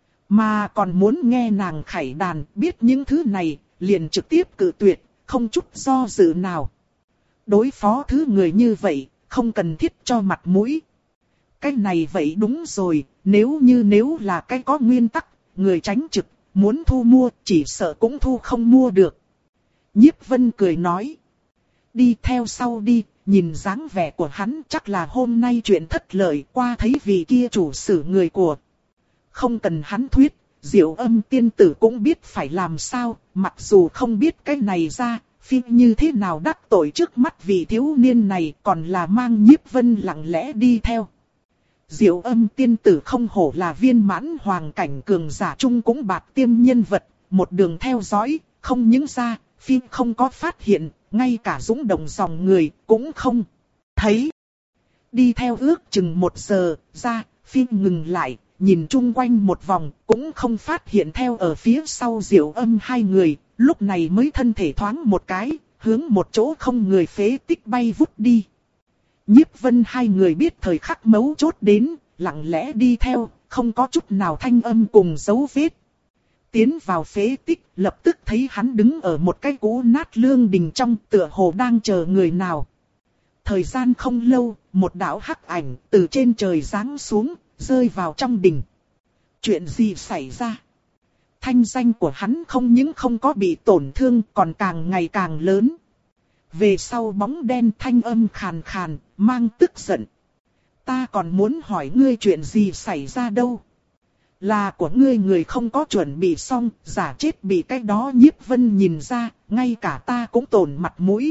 mà còn muốn nghe nàng khải đàn, biết những thứ này, liền trực tiếp cự tuyệt, không chút do dự nào. Đối phó thứ người như vậy, không cần thiết cho mặt mũi. Cái này vậy đúng rồi, nếu như nếu là cái có nguyên tắc, người tránh trực, muốn thu mua, chỉ sợ cũng thu không mua được. Nhiếp Vân cười nói. Đi theo sau đi, nhìn dáng vẻ của hắn chắc là hôm nay chuyện thất lợi qua thấy vì kia chủ sử người của. Không cần hắn thuyết, Diệu Âm tiên tử cũng biết phải làm sao, mặc dù không biết cái này ra, Phi như thế nào đắc tội trước mắt vị thiếu niên này còn là mang Nhiếp Vân lặng lẽ đi theo. Diệu Âm tiên tử không hổ là viên mãn hoàng cảnh cường giả trung cũng bạc tiêm nhân vật, một đường theo dõi, không những ra, Phi không có phát hiện, ngay cả dũng động dòng người cũng không thấy. Đi theo ước chừng một giờ, ra, Phi ngừng lại, nhìn chung quanh một vòng, cũng không phát hiện theo ở phía sau Diệu Âm hai người, lúc này mới thân thể thoáng một cái, hướng một chỗ không người phế tích bay vút đi. Nhiếp Vân hai người biết thời khắc mấu chốt đến, lặng lẽ đi theo, không có chút nào thanh âm cùng dấu vết. Tiến vào phế tích, lập tức thấy hắn đứng ở một cái cũ nát lương đình trong, tựa hồ đang chờ người nào. Thời gian không lâu, một đạo hắc ảnh từ trên trời giáng xuống, rơi vào trong đình. Chuyện gì xảy ra? Thanh danh của hắn không những không có bị tổn thương còn càng ngày càng lớn. Về sau bóng đen thanh âm khàn khàn, mang tức giận. Ta còn muốn hỏi ngươi chuyện gì xảy ra đâu? Là của ngươi người không có chuẩn bị xong, giả chết bị cái đó Nhiếp Vân nhìn ra, ngay cả ta cũng tổn mặt mũi.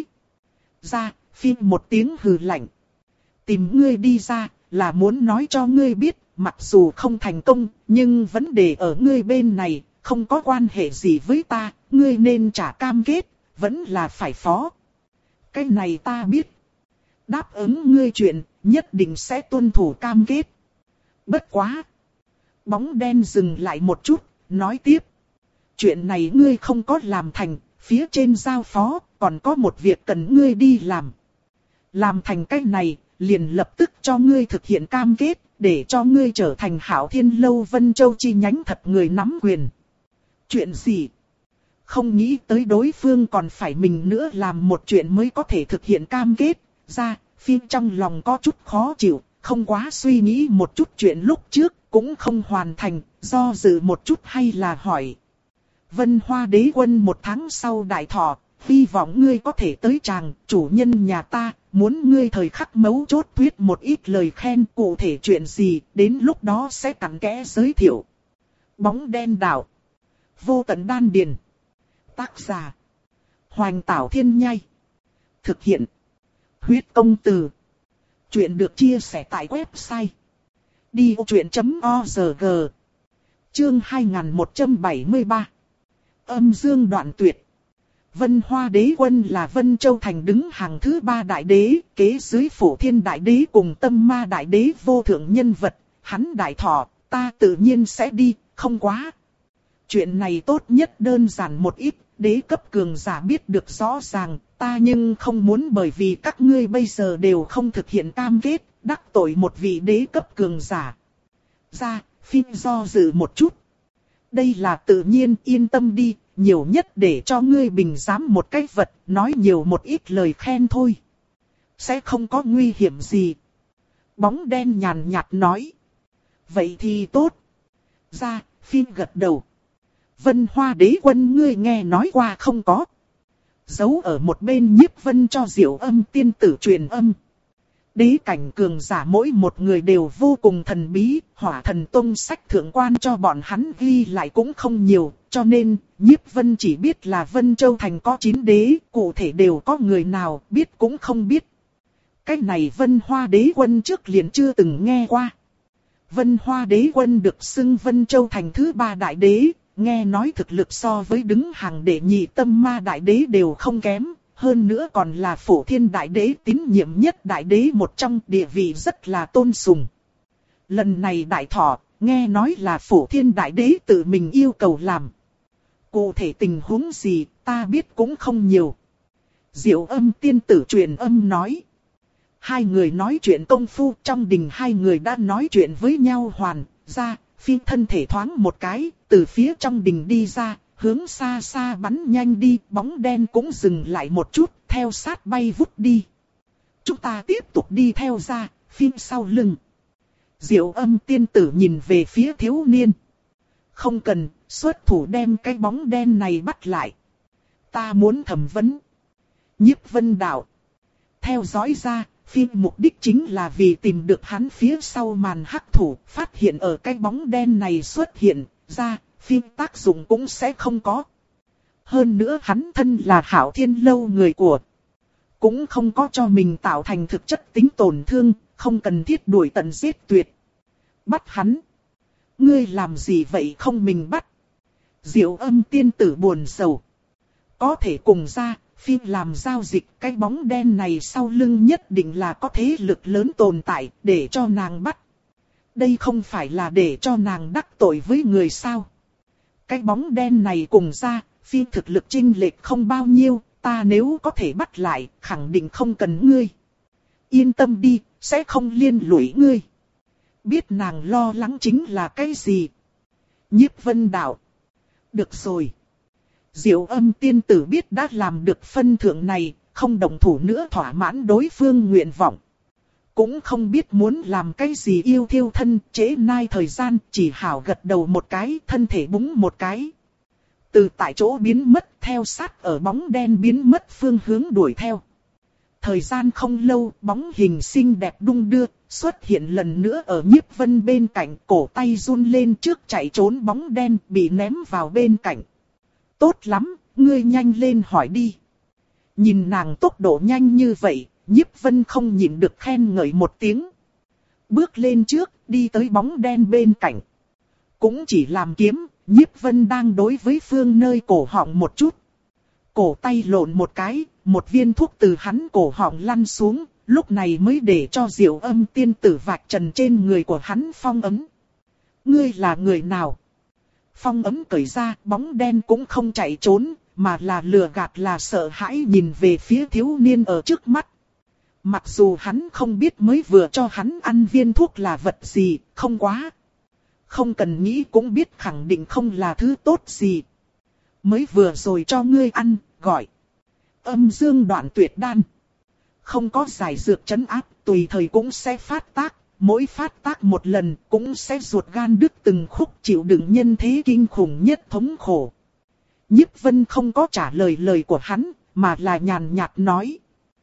Ra, phim một tiếng hừ lạnh. Tìm ngươi đi ra, là muốn nói cho ngươi biết, mặc dù không thành công, nhưng vấn đề ở ngươi bên này, không có quan hệ gì với ta, ngươi nên trả cam kết, vẫn là phải phó. Cái này ta biết. Đáp ứng ngươi chuyện, nhất định sẽ tuân thủ cam kết. Bất quá. Bóng đen dừng lại một chút, nói tiếp. Chuyện này ngươi không có làm thành, phía trên giao phó, còn có một việc cần ngươi đi làm. Làm thành cái này, liền lập tức cho ngươi thực hiện cam kết, để cho ngươi trở thành Hạo Thiên Lâu Vân Châu chi nhánh thật người nắm quyền. Chuyện gì? Không nghĩ tới đối phương còn phải mình nữa làm một chuyện mới có thể thực hiện cam kết. Ra, Phiên trong lòng có chút khó chịu, không quá suy nghĩ một chút chuyện lúc trước, cũng không hoàn thành, do dự một chút hay là hỏi. Vân Hoa Đế Quân một tháng sau đại thọ, hy vọng ngươi có thể tới chàng, chủ nhân nhà ta, muốn ngươi thời khắc mấu chốt thuyết một ít lời khen cụ thể chuyện gì, đến lúc đó sẽ cặn kẽ giới thiệu. Bóng đen đạo. Vô tận đan điền. Tác giả. Hoành Tảo Thiên Nhai. Thực hiện. Huyết Công Từ. Chuyện được chia sẻ tại website. đi ô chuyện chấm o rờ giê. Chương hai nghìn một trăm bảy mươi ba. Âm dương đoạn tuyệt. Vân Hoa Đế Quân là Vân Châu Thành đứng hàng thứ ba đại đế, kế dưới Phổ Thiên Đại Đế cùng Tâm Ma Đại Đế vô thượng nhân vật, hắn đại thọ, ta tự nhiên sẽ đi, không quá. Chuyện này tốt nhất đơn giản một ít, đế cấp cường giả biết được rõ ràng, ta nhưng không muốn bởi vì các ngươi bây giờ đều không thực hiện cam kết, đắc tội một vị đế cấp cường giả. Ra, Phim do dự một chút. Đây là tự nhiên, yên tâm đi, nhiều nhất để cho ngươi bình giám một cái vật, nói nhiều một ít lời khen thôi. Sẽ không có nguy hiểm gì. Bóng đen nhàn nhạt nói. Vậy thì tốt. Ra, Phim gật đầu. Vân Hoa Đế Quân ngươi nghe nói qua không có. Giấu ở một bên Nhiếp Vân cho Diệu Âm tiên tử truyền âm. Đế cảnh cường giả mỗi một người đều vô cùng thần bí, Hỏa Thần Tông sách thượng quan cho bọn hắn ghi lại cũng không nhiều, cho nên Nhiếp Vân chỉ biết là Vân Châu Thành có chín đế, cụ thể đều có người nào biết cũng không biết. Cái này Vân Hoa Đế Quân trước liền chưa từng nghe qua. Vân Hoa Đế Quân được xưng Vân Châu Thành thứ ba đại đế, nghe nói thực lực so với đứng hàng đệ nhị Tâm Ma Đại Đế đều không kém. Hơn nữa còn là Phổ Thiên Đại Đế tín nhiệm nhất đại đế một trong, địa vị rất là tôn sùng. Lần này đại thọ, nghe nói là Phổ Thiên Đại Đế tự mình yêu cầu làm. Cụ thể tình huống gì, ta biết cũng không nhiều. Diệu Âm tiên tử truyền âm nói. Hai người nói chuyện công phu, trong đình hai người đã nói chuyện với nhau hoàn, ra, Phiên thân thể thoáng một cái, từ phía trong đình đi ra. Hướng xa xa bắn nhanh đi, bóng đen cũng dừng lại một chút, theo sát bay vút đi. Chúng ta tiếp tục đi theo ra, Phim sau lưng. Diệu Âm tiên tử nhìn về phía thiếu niên. Không cần, xuất thủ đem cái bóng đen này bắt lại. Ta muốn thẩm vấn. Nhiếp Vân đạo. Theo dõi ra, Phim mục đích chính là vì tìm được hắn phía sau màn hắc thủ, phát hiện ở cái bóng đen này xuất hiện, ra. Phim tác dụng cũng sẽ không có. Hơn nữa hắn thân là Hạo Thiên Lâu người của. Cũng không có cho mình tạo thành thực chất tính tổn thương, không cần thiết đuổi tận giết tuyệt. Bắt hắn. Ngươi làm gì vậy không mình bắt. Diệu Âm tiên tử buồn sầu. Có thể cùng ra, Phim làm giao dịch, cái bóng đen này sau lưng nhất định là có thế lực lớn tồn tại, để cho nàng bắt. Đây không phải là để cho nàng đắc tội với người sao. Cái bóng đen này cùng ra, Phi thực lực chênh lệch không bao nhiêu, ta nếu có thể bắt lại, khẳng định không cần ngươi. Yên tâm đi, sẽ không liên lụy ngươi. Biết nàng lo lắng chính là cái gì? Nhiếp Vân đạo. Được rồi. Diệu Âm tiên tử biết đã làm được phân thượng này, không động thủ nữa thỏa mãn đối phương nguyện vọng. cũng không biết muốn làm cái gì yêu thiêu thân, trễ nai thời gian, chỉ hảo gật đầu một cái, thân thể búng một cái. Từ tại chỗ biến mất, theo sát ở bóng đen biến mất phương hướng đuổi theo. Thời gian không lâu, bóng hình xinh đẹp đung đưa, xuất hiện lần nữa ở Nhiếp Vân bên cạnh, cổ tay run lên trước chạy trốn bóng đen, bị ném vào bên cạnh. Tốt lắm, ngươi nhanh lên hỏi đi. Nhìn nàng tốc độ nhanh như vậy, Nhiếp Vân không nhịn được khen ngợi một tiếng. Bước lên trước, đi tới bóng đen bên cạnh. Cũng chỉ làm kiếm, Nhiếp Vân đang đối với phương nơi cổ họng một chút. Cổ tay lộn một cái, một viên thuốc từ hắn cổ họng lăn xuống, lúc này mới để cho Diệu Âm tiên tử vạch trần trên người của hắn phong ấm. Ngươi là người nào? Phong ấm cởi ra, bóng đen cũng không chạy trốn, mà là lừa gạt là sợ hãi nhìn về phía thiếu niên ở trước mắt. Mặc dù hắn không biết mới vừa cho hắn ăn viên thuốc là vật gì, không quá. Không cần nghĩ cũng biết khẳng định không là thứ tốt gì. Mới vừa rồi cho ngươi ăn, gọi Âm Dương Đoạn Tuyệt Đan. Không có giải dược trấn áp, tùy thời cũng sẽ phát tác. Mỗi phát tác một lần cũng sẽ ruột gan đứt từng khúc, chịu đựng nhân thế kinh khủng nhất thống khổ. Nhiếp Vân không có trả lời lời của hắn, mà là nhàn nhạt nói.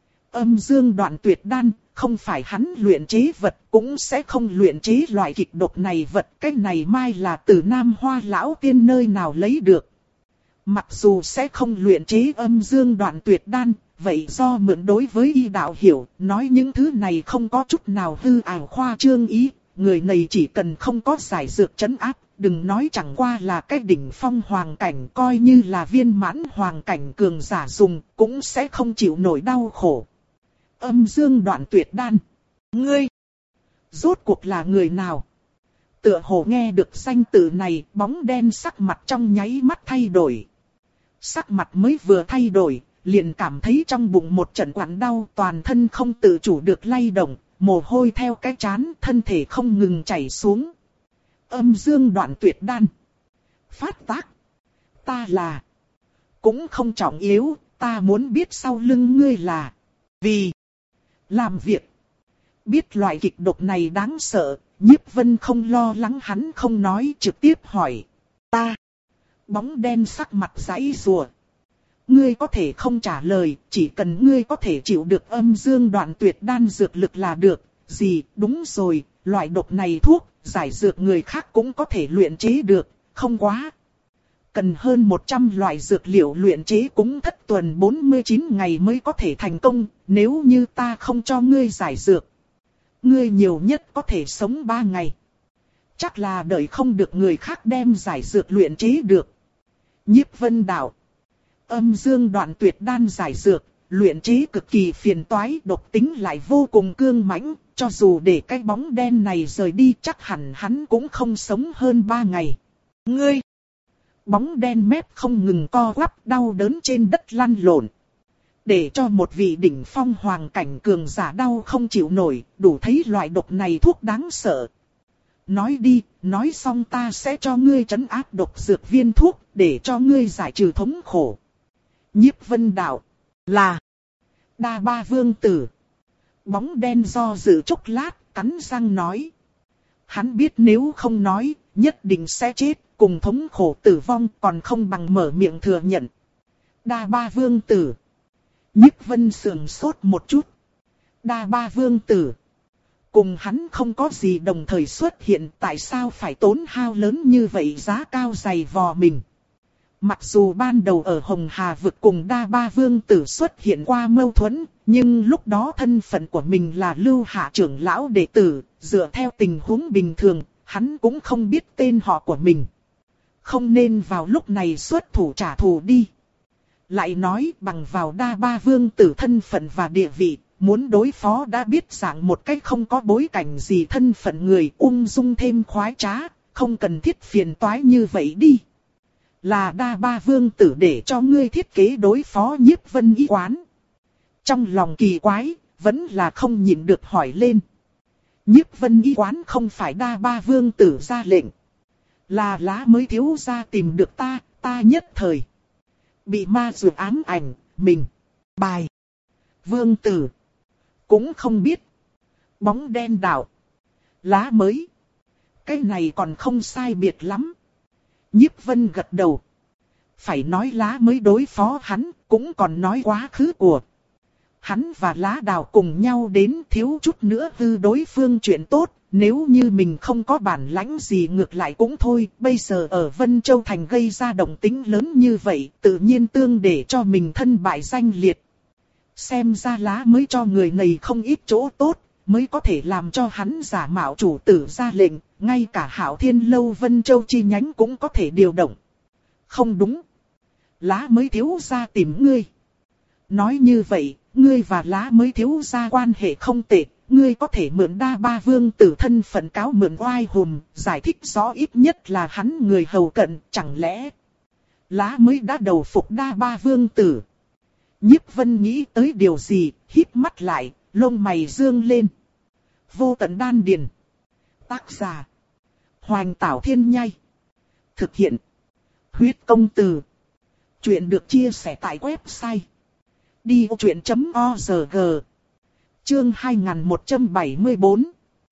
Âm Dương Đoạn Tuyệt Đan, không phải hắn luyện chế vật, cũng sẽ không luyện chế loại kịch độc này vật. Cái này mai là từ Nam Hoa Lão Tiên nơi nào lấy được. Mặc dù sẽ không luyện chế Âm Dương Đoạn Tuyệt Đan, vậy do mượn đối với y đạo hiểu, nói những thứ này không có chút nào hư ảo khoa trương ý. Người này chỉ cần không có giải dược trấn áp, đừng nói chẳng qua là cái đỉnh phong hoàng cảnh, coi như là viên mãn hoàng cảnh cường giả dùng, cũng sẽ không chịu nổi đau khổ. Âm Dương Đoạn Tuyệt Đan. Ngươi, rốt cuộc là người nào? Tựa hồ nghe được danh tự này, bóng đen sắc mặt trong nháy mắt thay đổi. Sắc mặt mới vừa thay đổi, liền cảm thấy trong bụng một trận quặn đau, toàn thân không tự chủ được lay động, mồ hôi theo cái trán, thân thể không ngừng chảy xuống. Âm Dương Đoạn Tuyệt Đan. Phát tác. Ta là. Cũng không trọng yếu, ta muốn biết sau lưng ngươi là. Vì. Làm việc. Biết loại kịch độc này đáng sợ, Nhiếp Vân không lo lắng hắn không nói, trực tiếp hỏi. Ta. Bóng đen sắc mặt giãy giụa. Ngươi có thể không trả lời, chỉ cần ngươi có thể chịu được Âm Dương Đoạn Tuyệt Đan dược lực là được. Gì, đúng rồi, loại độc này thuốc, giải dược người khác cũng có thể luyện chế được, không quá. Cần hơn một trăm loại dược liệu luyện chế cũng thất tuần bốn mươi chín ngày mới có thể thành công, nếu như ta không cho ngươi giải dược. Ngươi nhiều nhất có thể sống ba ngày. Chắc là đợi không được người khác đem giải dược luyện chế được. Nhiếp Vân đạo. Âm Dương Đoạn Tuyệt Đan giải dược, luyện chế cực kỳ phiền toái, độc tính lại vô cùng cương mãnh, cho dù để cái bóng đen này rời đi chắc hẳn hắn cũng không sống hơn ba ngày. Ngươi! Bóng đen mép không ngừng co quắp đau đớn trên đất lăn lộn. Để cho một vị đỉnh phong hoàng cảnh cường giả đau không chịu nổi, đủ thấy loại độc này thuốc đáng sợ. Nói đi, nói xong ta sẽ cho ngươi trấn áp độc dược viên thuốc, để cho ngươi giải trừ thống khổ. Nhiếp Vân đạo. Là. Đa Ba Vương Tử. Bóng đen do dự chốc lát, cắn răng nói. Hắn biết nếu không nói, nhất định sẽ chết, cùng thống khổ tử vong, còn không bằng mở miệng thừa nhận. Đa Ba Vương Tử. Nhiếp Vân sườn sốt một chút. Đa Ba Vương Tử. Cùng hắn không có gì đồng thời xuất hiện, tại sao phải tốn hao lớn như vậy giá cao dày vò mình. Mặc dù ban đầu ở Hồng Hà vực cùng Đa Ba Vương Tử xuất hiện qua mâu thuẫn, nhưng lúc đó thân phận của mình là Lưu Hạ trưởng lão đệ tử, dựa theo tình huống bình thường, hắn cũng không biết tên họ của mình. Không nên vào lúc này xuất thủ trả thù đi. Lại nói bằng vào Đa Ba Vương Tử thân phận và địa vị, muốn đối phó đã biết dạng một cách không có bối cảnh gì thân phận người ung dung thêm khoái trá, không cần thiết phiền toái như vậy đi. Là Đa Ba Vương Tử để cho ngươi thiết kế đối phó Nhiếp Vân Y Quán. Trong lòng kỳ quái, vẫn là không nhịn được hỏi lên. Nhiếp Vân Y Quán không phải Đa Ba Vương Tử ra lệnh. Là lá mới thiếu ra tìm được ta, ta nhất thời. Bị ma dược ám ảnh, mình. Bài. Vương Tử. Cũng không biết. Bóng đen đạo. Lá mới. Cái này còn không sai biệt lắm. Nhiếp Vân gật đầu. Phải nói lá mới đối phó hắn, cũng còn nói quá khứ của. Hắn và lá đào cùng nhau đến thiếu chút nữa hư đối phương chuyện tốt. Nếu như mình không có bản lãnh gì ngược lại cũng thôi, bây giờ ở Vân Châu Thành gây ra động tĩnh lớn như vậy, tự nhiên tương để cho mình thân bại danh liệt. Xem ra lá mới cho người này không ít chỗ tốt, mới có thể làm cho hắn giả mạo chủ tử ra lệnh, ngay cả Hạo Thiên Lâu Vân Châu chi nhánh cũng có thể điều động. Không đúng. Lá mới thiếu gia tìm ngươi. Nói như vậy, ngươi và lá mới thiếu gia quan hệ không tệ. Ngươi có thể mượn đa ba vương tử thân phận cáo mượn oai hùm, giải thích rõ ít nhất là hắn người hầu cận, chẳng lẽ lá mới đã đầu phục đa ba vương tử. Nhiếp Vân nghĩ tới điều gì, híp mắt lại, lông mày dương lên. Vô tận đan điền. Tác giả. Hoành Tảo Thiên Nhai. Thực hiện. Huyết công từ. Chuyện được chia sẻ tại website. đi ô chuyện chấm o rờ giê. Chương hai nghìn một trăm bảy mươi tư.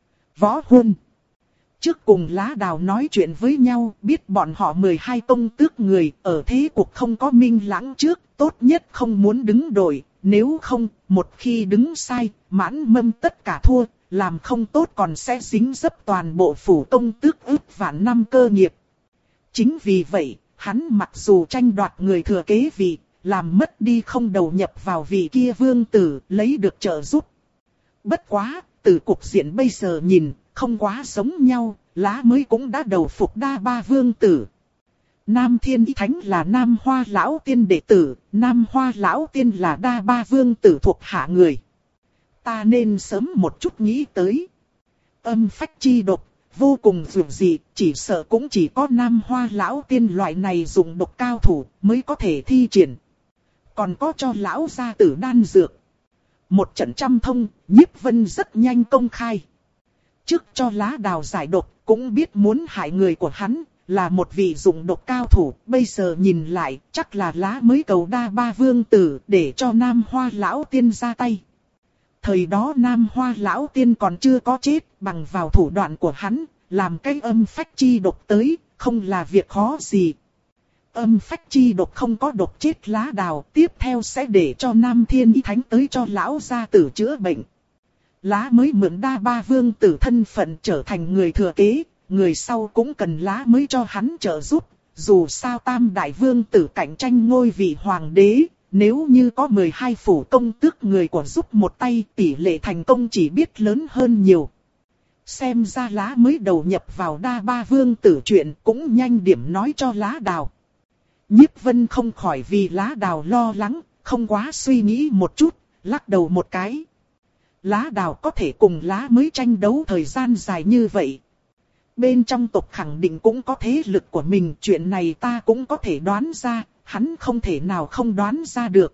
Võ Huân. Trước cùng lá đào nói chuyện với nhau, biết bọn họ mười hai công tước người, ở thế cuộc không có minh lãng trước, tốt nhất không muốn đứng đội, nếu không, một khi đứng sai, mãn mâm tất cả thua, làm không tốt còn sẽ dính dấp toàn bộ phủ công tước ước vạn năm cơ nghiệp. Chính vì vậy, hắn mặc dù tranh đoạt người thừa kế vị, làm mất đi không đầu nhập vào vị kia vương tử, lấy được trợ giúp. Bất quá, từ cục diện bây giờ nhìn, không quá giống nhau, lá mới cũng đã đầu phục đa ba vương tử. Nam Thiên Y Thánh là Nam Hoa Lão Tiên đệ tử, Nam Hoa Lão Tiên là đa ba vương tử thuộc hạ người. Ta nên sớm một chút nghĩ tới. Âm phách chi độc, vô cùng dữ dị, chỉ sợ cũng chỉ có Nam Hoa Lão Tiên loại này dùng độc cao thủ mới có thể thi triển. Còn có cho lão gia tử đan dược. Một trận trăm thông, Nhiếp Vân rất nhanh công khai. Trước cho lá đào giải độc, cũng biết muốn hại người của hắn, là một vị dụng độc cao thủ. Bây giờ nhìn lại, chắc là lá mới cầu đa ba vương tử, để cho Nam Hoa Lão Tiên ra tay. Thời đó Nam Hoa Lão Tiên còn chưa có chết, bằng vào thủ đoạn của hắn, làm cái âm phách chi độc tới, không là việc khó gì. Âm phách chi độc không có độc chết lá đào, tiếp theo sẽ để cho Nam Thiên Y Thánh tới cho lão gia tử chữa bệnh. Lá mới mượn đa ba vương tử thân phận trở thành người thừa kế, người sau cũng cần lá mới cho hắn trợ giúp. Dù sao tam đại vương tử cạnh tranh ngôi vị hoàng đế, nếu như có mười hai phủ công tước người của giúp một tay, tỷ lệ thành công chỉ biết lớn hơn nhiều. Xem ra lá mới đầu nhập vào đa ba vương tử chuyện cũng nhanh điểm nói cho lá đào. Nhiếp Vân không khỏi vì lá đào lo lắng, không quá suy nghĩ một chút, lắc đầu một cái. Lá đào có thể cùng lá mới tranh đấu thời gian dài như vậy. Bên trong tộc khẳng định cũng có thế lực của mình, chuyện này ta cũng có thể đoán ra, hắn không thể nào không đoán ra được.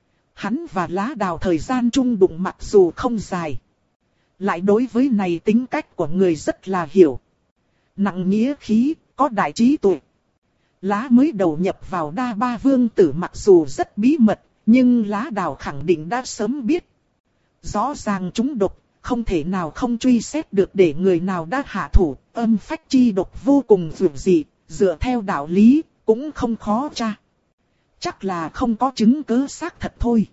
Hắn và lá đào thời gian chung đụng mặc dù không dài, lại đối với này tính cách của người rất là hiểu. Nặng nghĩa khí, có đại trí tuệ. Lá mới đầu nhập vào đa ba vương tử mặc dù rất bí mật, nhưng lá đào khẳng định đã sớm biết. Rõ ràng chúng độc, không thể nào không truy xét được để người nào đã hạ thủ, âm phách chi độc vô cùng dữ dị, dựa theo đạo lý, cũng không khó tra. Chắc là không có chứng cứ xác thật thôi.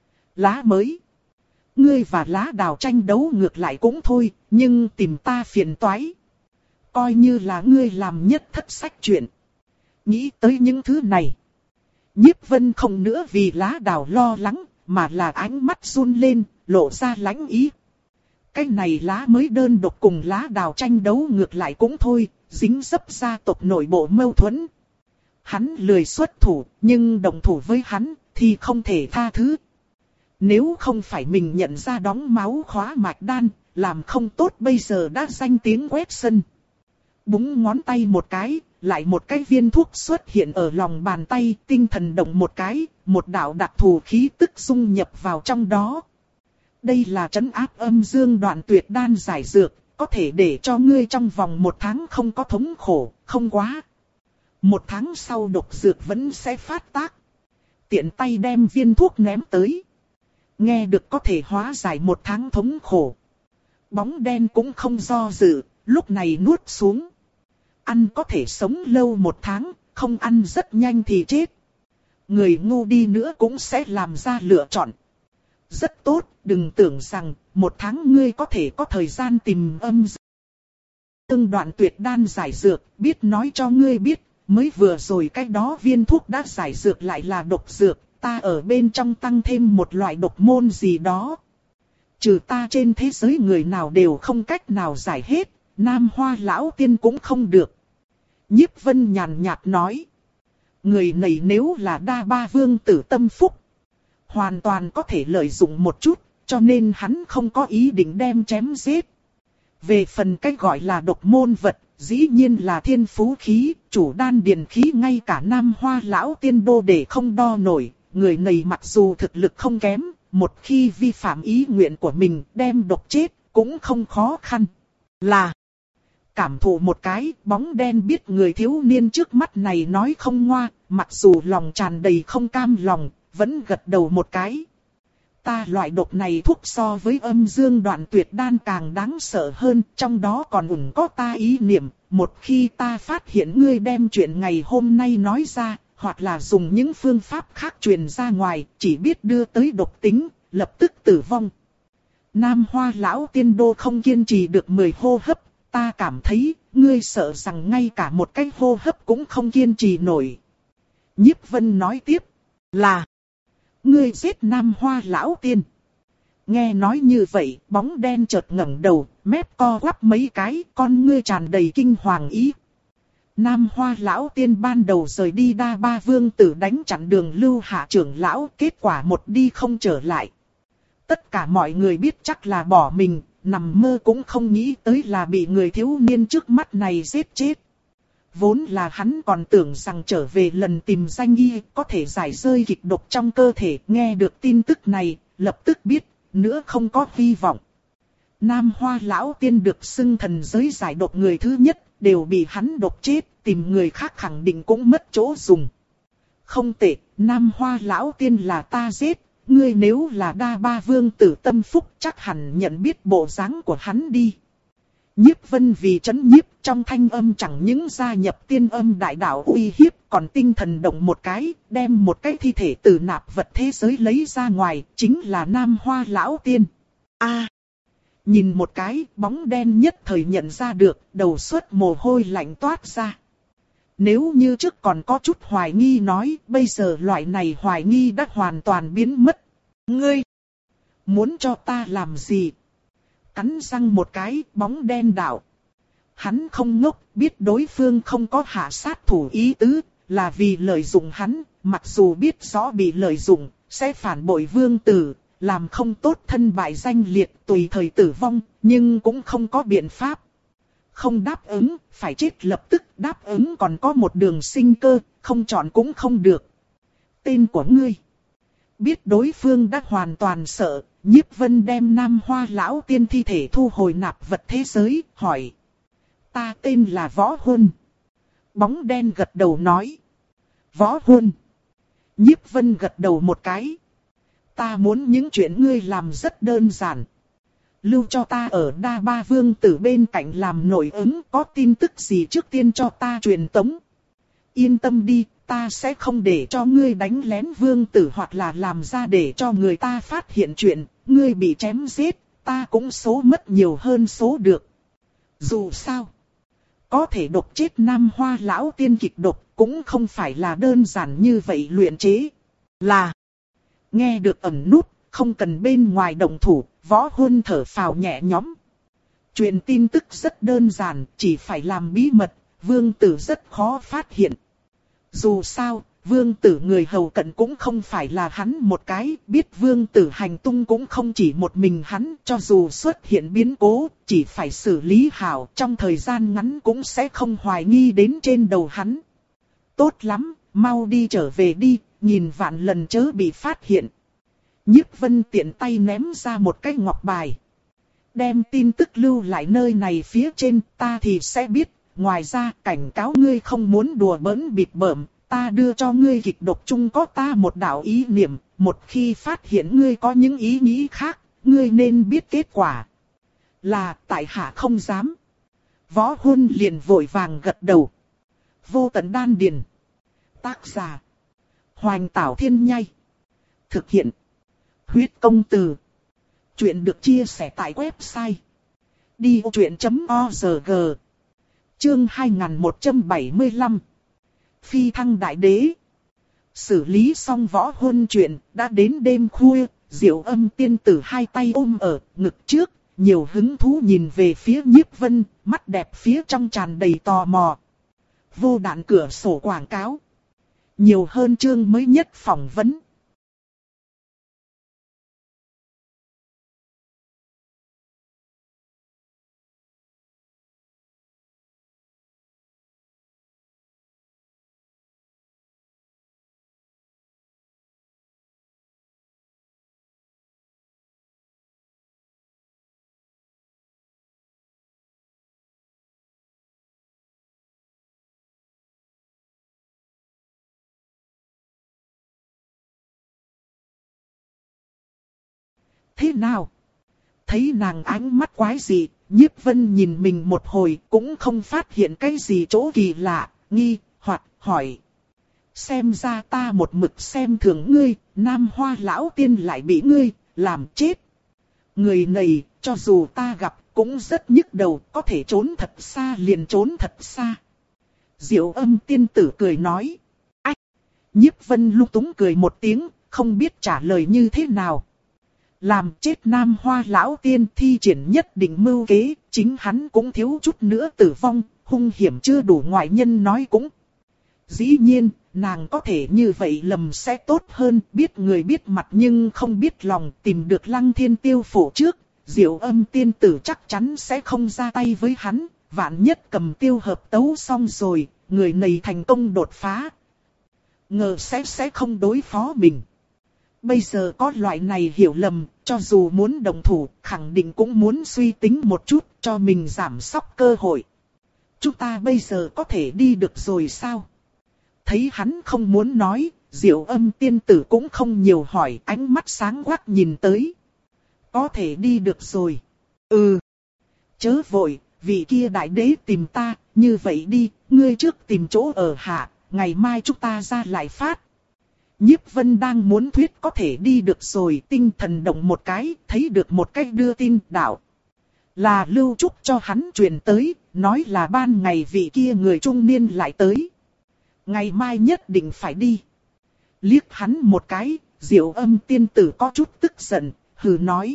Lá mới. Ngươi và lá đào tranh đấu ngược lại cũng thôi, nhưng tìm ta phiền toái. Coi như là ngươi làm nhất thất sách chuyện. Nghĩ tới những thứ này, Nhiếp Vân không nữa vì lá đào lo lắng, mà là ánh mắt run lên, lộ ra lãnh ý. Cái này lá mới đơn độc cùng lá đào tranh đấu ngược lại cũng thôi, dính dấp gia tộc nội bộ mâu thuẫn. Hắn lười xuất thủ, nhưng đồng thủ với hắn thì không thể tha thứ. Nếu không phải mình nhận ra đóng máu khóa mạch đan, làm không tốt bây giờ đã danh tiếng quét sân. Búng ngón tay một cái, lại một cái viên thuốc xuất hiện ở lòng bàn tay, tinh thần động một cái, một đạo đặc thù khí tức dung nhập vào trong đó. Đây là trấn áp âm dương đoạn tuyệt đan giải dược, có thể để cho ngươi trong vòng một tháng không có thống khổ, không quá. Một tháng sau độc dược vẫn sẽ phát tác. Tiện tay đem viên thuốc ném tới. Nghe được có thể hóa giải một tháng thống khổ. Bóng đen cũng không do dự, lúc này nuốt xuống. Ăn có thể sống lâu một tháng, không ăn rất nhanh thì chết. Người ngu đi nữa cũng sẽ làm ra lựa chọn. Rất tốt, đừng tưởng rằng một tháng ngươi có thể có thời gian tìm âm dương đoạn tuyệt đan giải dược, biết nói cho ngươi biết, mới vừa rồi cái đó viên thuốc đã giải dược lại là độc dược, ta ở bên trong tăng thêm một loại độc môn gì đó. Trừ ta trên thế giới người nào đều không cách nào giải hết, Nam Hoa lão tiên cũng không được. Nhiếp Vân nhàn nhạt nói. Người này nếu là đa ba vương tử tâm phúc, hoàn toàn có thể lợi dụng một chút, cho nên hắn không có ý định đem chém giết. Về phần cách gọi là độc môn vật, dĩ nhiên là thiên phú khí, chủ đan điền khí ngay cả Nam Hoa lão tiên đô để không đo nổi. Người này mặc dù thực lực không kém, một khi vi phạm ý nguyện của mình đem độc chết cũng không khó khăn. Là cảm thụ một cái, bóng đen biết người thiếu niên trước mắt này nói không ngoa, mặc dù lòng tràn đầy không cam lòng, vẫn gật đầu một cái. Ta loại độc này thuốc so với âm dương đoạn tuyệt đan càng đáng sợ hơn, trong đó còn ủng có ta ý niệm, một khi ta phát hiện ngươi đem chuyện ngày hôm nay nói ra, hoặc là dùng những phương pháp khác truyền ra ngoài, chỉ biết đưa tới độc tính, lập tức tử vong. Nam Hoa lão tiên đô không kiên trì được mười hô hấp, ta cảm thấy, ngươi sợ rằng ngay cả một cái hô hấp cũng không kiên trì nổi. Nhiếp Vân nói tiếp, là, ngươi giết Nam Hoa lão tiên. Nghe nói như vậy, bóng đen chợt ngẩng đầu, mép co quắp mấy cái, con ngươi tràn đầy kinh hoàng ý. Nam Hoa lão tiên ban đầu rời đi đa ba vương tử đánh chặn đường Lưu Hạ trưởng lão, kết quả một đi không trở lại. Tất cả mọi người biết chắc là bỏ mình, nằm mơ cũng không nghĩ tới là bị người thiếu niên trước mắt này giết chết. Vốn là hắn còn tưởng rằng trở về lần tìm danh y có thể giải rơi kịch độc trong cơ thể, nghe được tin tức này, lập tức biết, nữa không có hy vọng. Nam Hoa lão tiên được xưng thần giới giải độc người thứ nhất, đều bị hắn độc chết, tìm người khác khẳng định cũng mất chỗ dùng. Không tệ, Nam Hoa lão tiên là ta giết, ngươi nếu là đa ba vương tử tâm phúc chắc hẳn nhận biết bộ dáng của hắn đi. Nhiếp Vân vì chấn nhiếp trong thanh âm chẳng những gia nhập tiên âm đại đạo uy hiếp, còn tinh thần động một cái, đem một cái thi thể từ nạp vật thế giới lấy ra ngoài, chính là Nam Hoa lão tiên. A, nhìn một cái, bóng đen nhất thời nhận ra được, đầu xuất mồ hôi lạnh toát ra. Nếu như trước còn có chút hoài nghi nói, bây giờ loại này hoài nghi đã hoàn toàn biến mất. Ngươi, muốn cho ta làm gì? Cắn răng một cái, bóng đen đạo. Hắn không ngốc, biết đối phương không có hạ sát thủ ý tứ, là vì lợi dụng hắn, mặc dù biết rõ bị lợi dụng, sẽ phản bội vương tử, làm không tốt thân bại danh liệt tùy thời tử vong, nhưng cũng không có biện pháp. Không đáp ứng, phải chết lập tức, đáp ứng còn có một đường sinh cơ, không chọn cũng không được. Tên của ngươi. Biết đối phương đã hoàn toàn sợ, Nhiếp Vân đem Nam Hoa lão tiên thi thể thu hồi nạp vật thế giới, hỏi. Ta tên là Võ Huân. Bóng đen gật đầu nói. Võ Huân. Nhiếp Vân gật đầu một cái. Ta muốn những chuyện ngươi làm rất đơn giản. Lưu cho ta ở đa ba vương tử bên cạnh làm nổi ứng, có tin tức gì trước tiên cho ta truyền tống. Yên tâm đi, ta sẽ không để cho ngươi đánh lén vương tử hoặc là làm ra để cho người ta phát hiện chuyện, ngươi bị chém giết, ta cũng số mất nhiều hơn số được. Dù sao, có thể độc chết Nam Hoa lão tiên kịch độc cũng không phải là đơn giản như vậy luyện chế. Là, nghe được ẩn nút, không cần bên ngoài động thủ, Võ Huân thở phào nhẹ nhõm. Truyền tin tức rất đơn giản, chỉ phải làm bí mật, vương tử rất khó phát hiện. Dù sao, vương tử người hầu cận cũng không phải là hắn một cái, biết vương tử hành tung cũng không chỉ một mình hắn, cho dù xuất hiện biến cố, chỉ phải xử lý hảo, trong thời gian ngắn cũng sẽ không hoài nghi đến trên đầu hắn. Tốt lắm, mau đi trở về đi, nhìn vạn lần chớ bị phát hiện. Nhiếp Vân tiện tay ném ra một cái ngọc bài. Đem tin tức lưu lại nơi này phía trên, ta thì sẽ biết. Ngoài ra, cảnh cáo ngươi không muốn đùa bỡn bịp bợm, ta đưa cho ngươi kịch độc chung có ta một đạo ý niệm, một khi phát hiện ngươi có những ý nghĩ khác, ngươi nên biết kết quả. Là tại hạ không dám. Võ Huân liền vội vàng gật đầu. Vô tận đan điền. Tác giả. Hoành Tảo Thiên Nhai. Thực hiện. Huyết Công Từ. Chuyện được chia sẻ tại website đi ô chuyện chấm org. Chương hai nghìn một trăm bảy mươi lăm. Phi thăng đại đế. Xử lý xong Võ Huân chuyện, đã đến đêm khuya, Diệu Âm tiên tử hai tay ôm ở ngực trước, nhiều hứng thú nhìn về phía Nhiếp Vân, mắt đẹp phía trong tràn đầy tò mò. Vô đạn cửa sổ quảng cáo. Nhiều hơn chương mới nhất phỏng vấn. Thế nào? Thấy nàng ánh mắt quái dị, Nhiếp Vân nhìn mình một hồi cũng không phát hiện cái gì chỗ kỳ lạ, nghi, hoặc hỏi. Xem ra ta một mực xem thường ngươi, Nam Hoa lão tiên lại bị ngươi làm chết. Người này, cho dù ta gặp, cũng rất nhức đầu, có thể trốn thật xa liền trốn thật xa. Diệu Âm tiên tử cười nói. Ách! Nhiếp Vân lung túng cười một tiếng, không biết trả lời như thế nào. Làm chết Nam Hoa lão tiên thi triển nhất định mưu kế, chính hắn cũng thiếu chút nữa tử vong, hung hiểm chưa đủ ngoại nhân nói cũng. Dĩ nhiên, nàng có thể như vậy lầm sẽ tốt hơn, biết người biết mặt nhưng không biết lòng, tìm được Lăng Thiên Tiêu Phổ trước, Diệu Âm tiên tử chắc chắn sẽ không ra tay với hắn, vạn nhất cầm tiêu hợp tấu xong rồi, người này thành công đột phá. Ngờ sẽ sẽ không đối phó mình. Bây giờ có loại này hiểu lầm, cho dù muốn đồng thủ, khẳng định cũng muốn suy tính một chút cho mình giảm sóc cơ hội. Chúng ta bây giờ có thể đi được rồi sao? Thấy hắn không muốn nói, Diệu Âm tiên tử cũng không nhiều hỏi, ánh mắt sáng quắc nhìn tới. Có thể đi được rồi. Ừ. Chớ vội, vị kia đại đế tìm ta, như vậy đi, ngươi trước tìm chỗ ở hạ, ngày mai chúng ta ra lại phát. Nhiếp Vân đang muốn thuyết có thể đi được rồi, tinh thần động một cái, thấy được một cách đưa tin đạo. Là Lưu Trúc cho hắn truyền tới, nói là ban ngày vị kia người trung niên lại tới. Ngày mai nhất định phải đi. Liếc hắn một cái, Diệu Âm tiên tử có chút tức giận, hừ nói.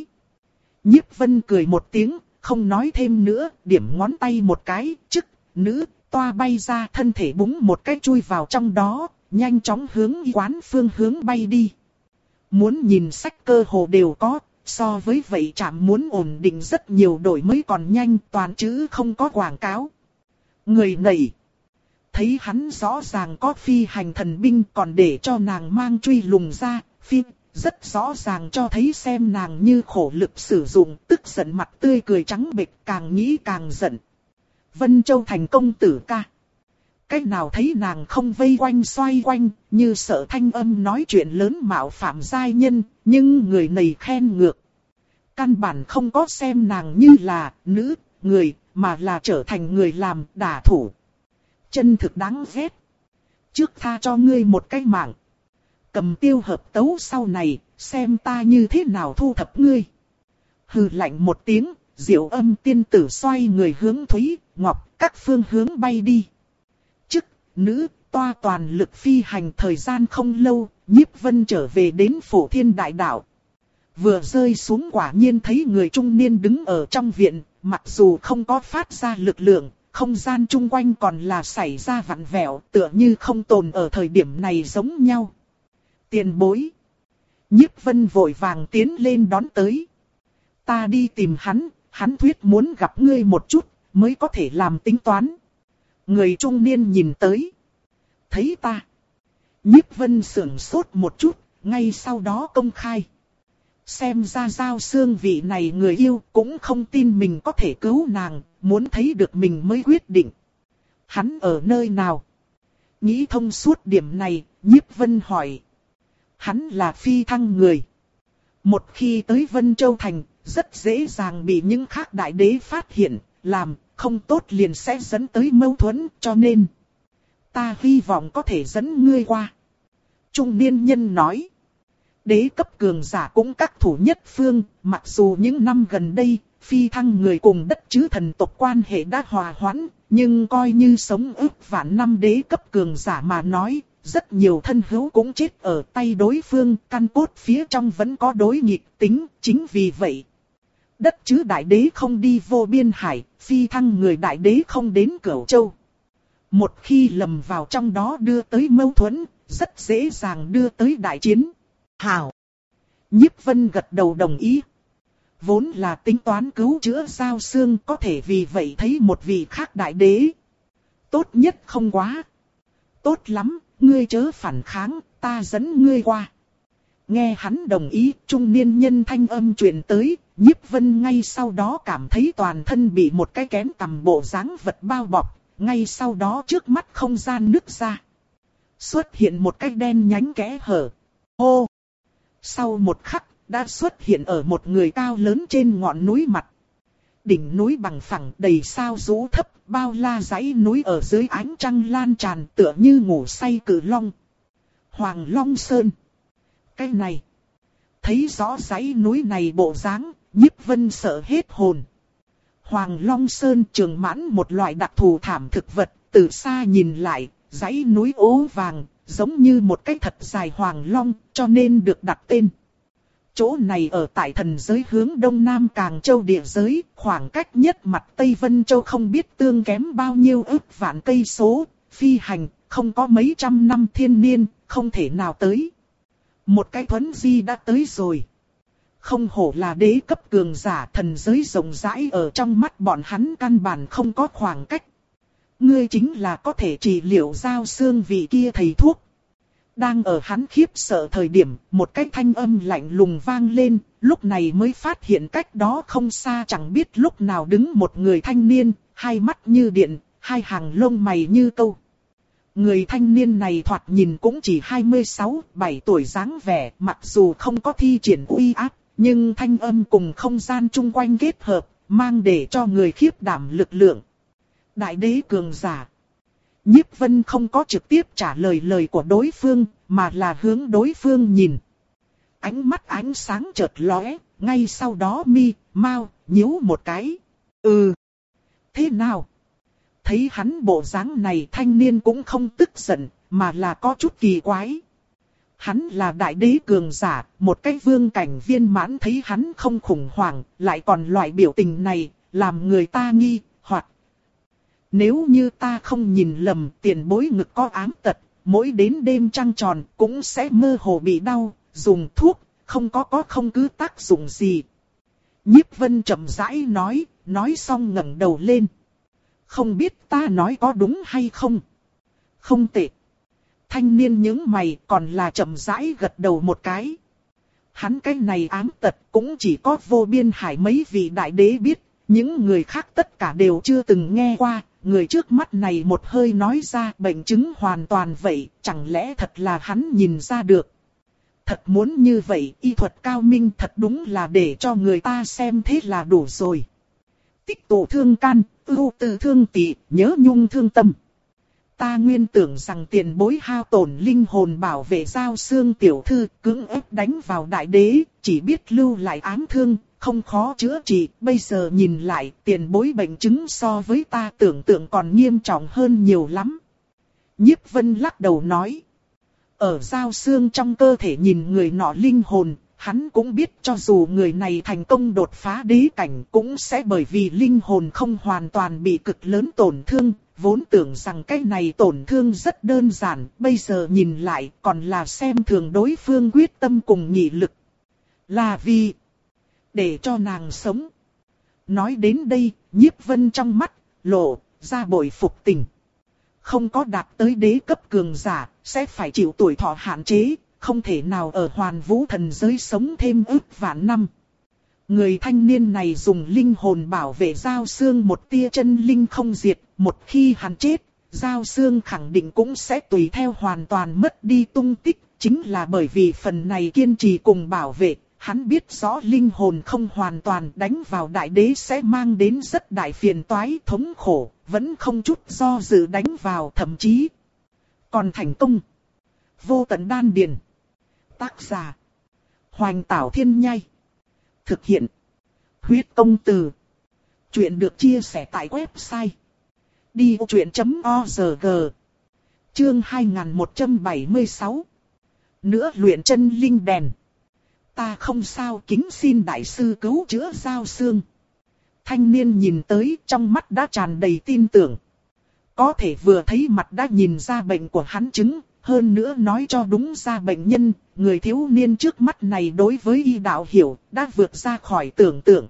Nhiếp Vân cười một tiếng, không nói thêm nữa, điểm ngón tay một cái, chức, nữ, toa bay ra thân thể búng một cái chui vào trong đó. Nhanh chóng hướng quán phương hướng bay đi. Muốn nhìn sách cơ hồ đều có, so với vậy chạm muốn ổn định rất nhiều đổi mới còn nhanh, toàn chữ không có quảng cáo. Người này, thấy hắn rõ ràng có phi hành thần binh còn để cho nàng mang truy lùng ra, phi, rất rõ ràng cho thấy xem nàng như khổ lực sử dụng, tức giận mặt tươi cười trắng bệch, càng nghĩ càng giận. Vân Châu thành công tử ca. Cách nào thấy nàng không vây quanh xoay quanh, như sợ thanh âm nói chuyện lớn mạo phạm giai nhân, nhưng người này khen ngược. Căn bản không có xem nàng như là nữ, người, mà là trở thành người làm đả thủ. Chân thực đáng ghét. Trước tha cho ngươi một cái mạng. Cầm tiêu hợp tấu sau này, xem ta như thế nào thu thập ngươi. Hừ lạnh một tiếng, Diệu Âm tiên tử xoay người hướng Thúy, Ngọc, các phương hướng bay đi. Chức, nữ, toa toàn lực phi hành thời gian không lâu, Nhiếp Vân trở về đến Phổ Thiên Đại Đạo. Vừa rơi xuống quả nhiên thấy người trung niên đứng ở trong viện, mặc dù không có phát ra lực lượng, không gian chung quanh còn là xảy ra vặn vẹo, tựa như không tồn ở thời điểm này giống nhau. Tiền bối. Nhiếp Vân vội vàng tiến lên đón tới. Ta đi tìm hắn, hắn thuyết muốn gặp ngươi một chút, mới có thể làm tính toán. Người trung niên nhìn tới. Thấy ta. Nhiếp Vân sững sốt một chút, ngay sau đó công khai. Xem ra Giao Xương vị này người yêu cũng không tin mình có thể cứu nàng, muốn thấy được mình mới quyết định. Hắn ở nơi nào? Nghĩ thông suốt điểm này, Nhiếp Vân hỏi. Hắn là phi thăng người. Một khi tới Vân Châu Thành, rất dễ dàng bị những khác đại đế phát hiện, làm không tốt liền sẽ dẫn tới mâu thuẫn, cho nên ta hy vọng có thể dẫn ngươi qua. Trung niên nhân nói. Đế cấp cường giả cũng các thủ nhất phương, mặc dù những năm gần đây, phi thăng người cùng đất chứ thần tộc quan hệ đã hòa hoãn, nhưng coi như sống ước vạn năm đế cấp cường giả mà nói, rất nhiều thân hữu cũng chết ở tay đối phương, căn cốt phía trong vẫn có đối nghịch tính, chính vì vậy. Đất chứ đại đế không đi vô biên hải, phi thăng người đại đế không đến Cửu Châu. Một khi lầm vào trong đó đưa tới mâu thuẫn, rất dễ dàng đưa tới đại chiến. Hảo! Nhiếp Vân gật đầu đồng ý. Vốn là tính toán cứu chữa Giao Xương, có thể vì vậy thấy một vị khác đại đế. Tốt nhất không quá. Tốt lắm, ngươi chớ phản kháng, ta dẫn ngươi qua. Nghe hắn đồng ý, trung niên nhân thanh âm truyền tới, Nhiếp Vân ngay sau đó cảm thấy toàn thân bị một cái kén tầm bộ dáng vật bao bọc, ngay sau đó trước mắt không gian nứt ra. Xuất hiện một cái đen nhánh kẽ hở. Hô! Sau một khắc, đã xuất hiện ở một người cao lớn trên ngọn núi mặt. Đỉnh núi bằng phẳng đầy sao rũ thấp, bao la dãy núi ở dưới ánh trăng lan tràn tựa như ngủ say cử long. Hoàng Long Sơn. Cái này. Thấy rõ dãy núi này bộ dáng, Nhiếp Vân sợ hết hồn. Hoàng Long Sơn trường mãn một loại đặc thù thảm thực vật, từ xa nhìn lại, dãy núi ố vàng, giống như một cái thật dài hoàng long, cho nên được đặt tên. Chỗ này ở tại thần giới hướng đông nam Càng Châu địa giới, khoảng cách nhất mặt Tây Vân Châu không biết tương kém bao nhiêu ức vạn cây số, phi hành, không có mấy trăm năm thiên niên, không thể nào tới. Một cái thuấn di đã tới rồi. Không hổ là đế cấp cường giả, thần giới rộng rãi ở trong mắt bọn hắn căn bản không có khoảng cách. Ngươi chính là có thể trị liệu Giao Xương vị kia thầy thuốc. Đang ở hắn khiếp sợ thời điểm, một cái thanh âm lạnh lùng vang lên, lúc này mới phát hiện cách đó không xa chẳng biết lúc nào đứng một người thanh niên, hai mắt như điện, hai hàng lông mày như câu. Người thanh niên này thoạt nhìn cũng chỉ hai mươi sáu, bảy tuổi dáng vẻ, mặc dù không có thi triển uy áp, nhưng thanh âm cùng không gian chung quanh kết hợp, mang để cho người khiếp đảm lực lượng. Đại đế cường giả. Nhiếp Vân không có trực tiếp trả lời lời của đối phương, mà là hướng đối phương nhìn. Ánh mắt ánh sáng chợt lóe, ngay sau đó mi, mau, nhíu một cái. Ừ. Thế nào? Thấy hắn bộ dáng này thanh niên cũng không tức giận, mà là có chút kỳ quái. Hắn là đại đế cường giả, một cái vương cảnh viên mãn thấy hắn không khủng hoảng, lại còn loại biểu tình này, làm người ta nghi, hoặc... Nếu như ta không nhìn lầm, tiền bối ngực có ám tật, mỗi đến đêm trăng tròn cũng sẽ mơ hồ bị đau, dùng thuốc, không có có không cứ tác dụng gì. Nhiếp Vân chậm rãi nói, nói xong ngẩng đầu lên. Không biết ta nói có đúng hay không? Không tệ. Thanh niên nhướng mày còn là chậm rãi gật đầu một cái. Hắn cái này ám tật cũng chỉ có vô biên hải mấy vị đại đế biết, những người khác tất cả đều chưa từng nghe qua. Người trước mắt này một hơi nói ra bệnh chứng hoàn toàn vậy, chẳng lẽ thật là hắn nhìn ra được. Thật muốn như vậy, y thuật cao minh thật đúng là để cho người ta xem thế là đủ rồi. Tích tụ thương can, ưu tư thương tỵ, nhớ nhung thương tâm. Ta nguyên tưởng rằng tiền bối hao tổn linh hồn bảo vệ Giao Xương tiểu thư cưỡng ép đánh vào đại đế, chỉ biết lưu lại ám thương. Không khó chữa trị, bây giờ nhìn lại tiền bối bệnh chứng so với ta tưởng tượng còn nghiêm trọng hơn nhiều lắm. Nhiếp Vân lắc đầu nói. Ở Giao Xương trong cơ thể nhìn người nọ linh hồn, hắn cũng biết cho dù người này thành công đột phá đế cảnh cũng sẽ bởi vì linh hồn không hoàn toàn bị cực lớn tổn thương. Vốn tưởng rằng cái này tổn thương rất đơn giản, bây giờ nhìn lại còn là xem thường đối phương quyết tâm cùng nghị lực. Là vì... để cho nàng sống. Nói đến đây, Nhiếp Vân trong mắt, lộ, ra bội phục tình. Không có đạt tới đế cấp cường giả, sẽ phải chịu tuổi thọ hạn chế, không thể nào ở hoàn vũ thần giới sống thêm ức vạn năm. Người thanh niên này dùng linh hồn bảo vệ Giao Xương một tia chân linh không diệt, một khi hắn chết, Giao Xương khẳng định cũng sẽ tùy theo hoàn toàn mất đi tung tích, chính là bởi vì phần này kiên trì cùng bảo vệ. Hắn biết rõ linh hồn không hoàn toàn đánh vào đại đế sẽ mang đến rất đại phiền toái thống khổ, vẫn không chút do dự đánh vào, thậm chí còn thành công. Vô tận đan điền. Tác giả: Hoành Tảo Thiên Nhai. Thực hiện: Huyết Công Từ. Chuyện được chia sẻ tại website đi ô chuyện chấm org. Chương hai nghìn một trăm bảy mươi sáu. Nữa luyện chân linh đèn. Ta không sao, kính xin đại sư cứu chữa Giao Xương. Thanh niên nhìn tới, trong mắt đã tràn đầy tin tưởng. Có thể vừa thấy mặt đã nhìn ra bệnh của hắn chứng, hơn nữa nói cho đúng ra bệnh nhân, người thiếu niên trước mắt này đối với y đạo hiểu, đã vượt ra khỏi tưởng tượng.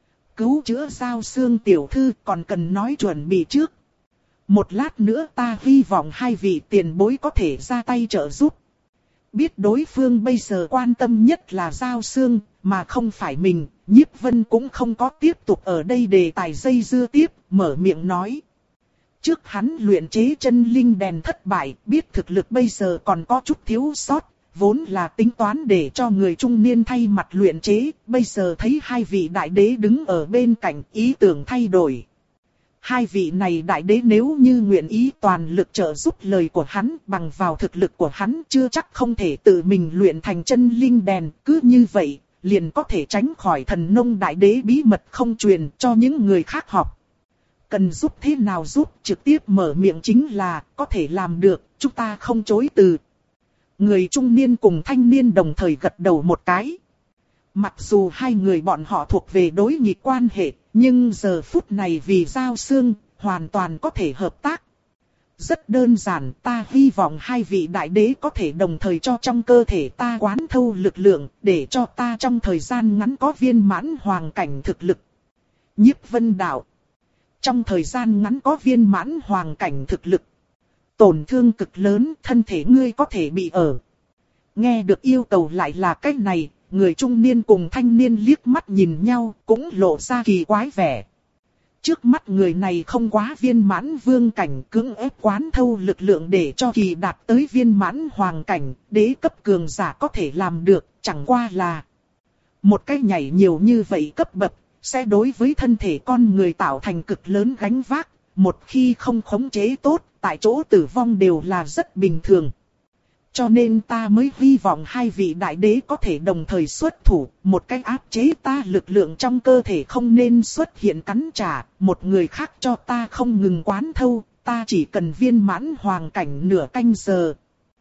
Cứu chữa Giao Xương tiểu thư còn cần nói chuẩn bị trước. Một lát nữa ta hy vọng hai vị tiền bối có thể ra tay trợ giúp. Biết đối phương bây giờ quan tâm nhất là Giao Xương, mà không phải mình, Nhiếp Vân cũng không có tiếp tục ở đây đề tài dây dưa tiếp, mở miệng nói. Trước hắn luyện chế chân linh đèn thất bại, biết thực lực bây giờ còn có chút thiếu sót, vốn là tính toán để cho người trung niên thay mặt luyện chế, bây giờ thấy hai vị đại đế đứng ở bên cạnh, ý tưởng thay đổi. Hai vị này đại đế nếu như nguyện ý toàn lực trợ giúp lời của hắn, bằng vào thực lực của hắn chưa chắc không thể tự mình luyện thành chân linh đèn, cứ như vậy, liền có thể tránh khỏi thần nông đại đế bí mật không truyền cho những người khác học. Cần giúp thế nào giúp, trực tiếp mở miệng chính là, có thể làm được, chúng ta không chối từ. Người trung niên cùng thanh niên đồng thời gật đầu một cái. Mặc dù hai người bọn họ thuộc về đối nghịch quan hệ, nhưng giờ phút này vì Giao Xương, hoàn toàn có thể hợp tác. Rất đơn giản, ta hy vọng hai vị đại đế có thể đồng thời cho trong cơ thể ta quán thâu lực lượng, để cho ta trong thời gian ngắn có viên mãn hoàng cảnh thực lực. Nhiếp Vân đạo. Trong thời gian ngắn có viên mãn hoàng cảnh thực lực. Tổn thương cực lớn, thân thể ngươi có thể bị ở. Nghe được yêu cầu lại là cách này. Người trung niên cùng thanh niên liếc mắt nhìn nhau, cũng lộ ra kỳ quái vẻ. Trước mắt người này không quá viên mãn vương cảnh, cưỡng ép quán thâu lực lượng để cho kỳ đạt tới viên mãn hoàng cảnh, đế cấp cường giả có thể làm được, chẳng qua là một cái nhảy nhiều như vậy cấp bậc, sẽ đối với thân thể con người tạo thành cực lớn gánh vác, một khi không khống chế tốt, tại chỗ tử vong đều là rất bình thường. Cho nên ta mới hy vọng hai vị đại đế có thể đồng thời xuất thủ, một cách áp chế ta lực lượng trong cơ thể không nên xuất hiện cắn trả, một người khác cho ta không ngừng quán thâu, ta chỉ cần viên mãn hoàng cảnh nửa canh giờ.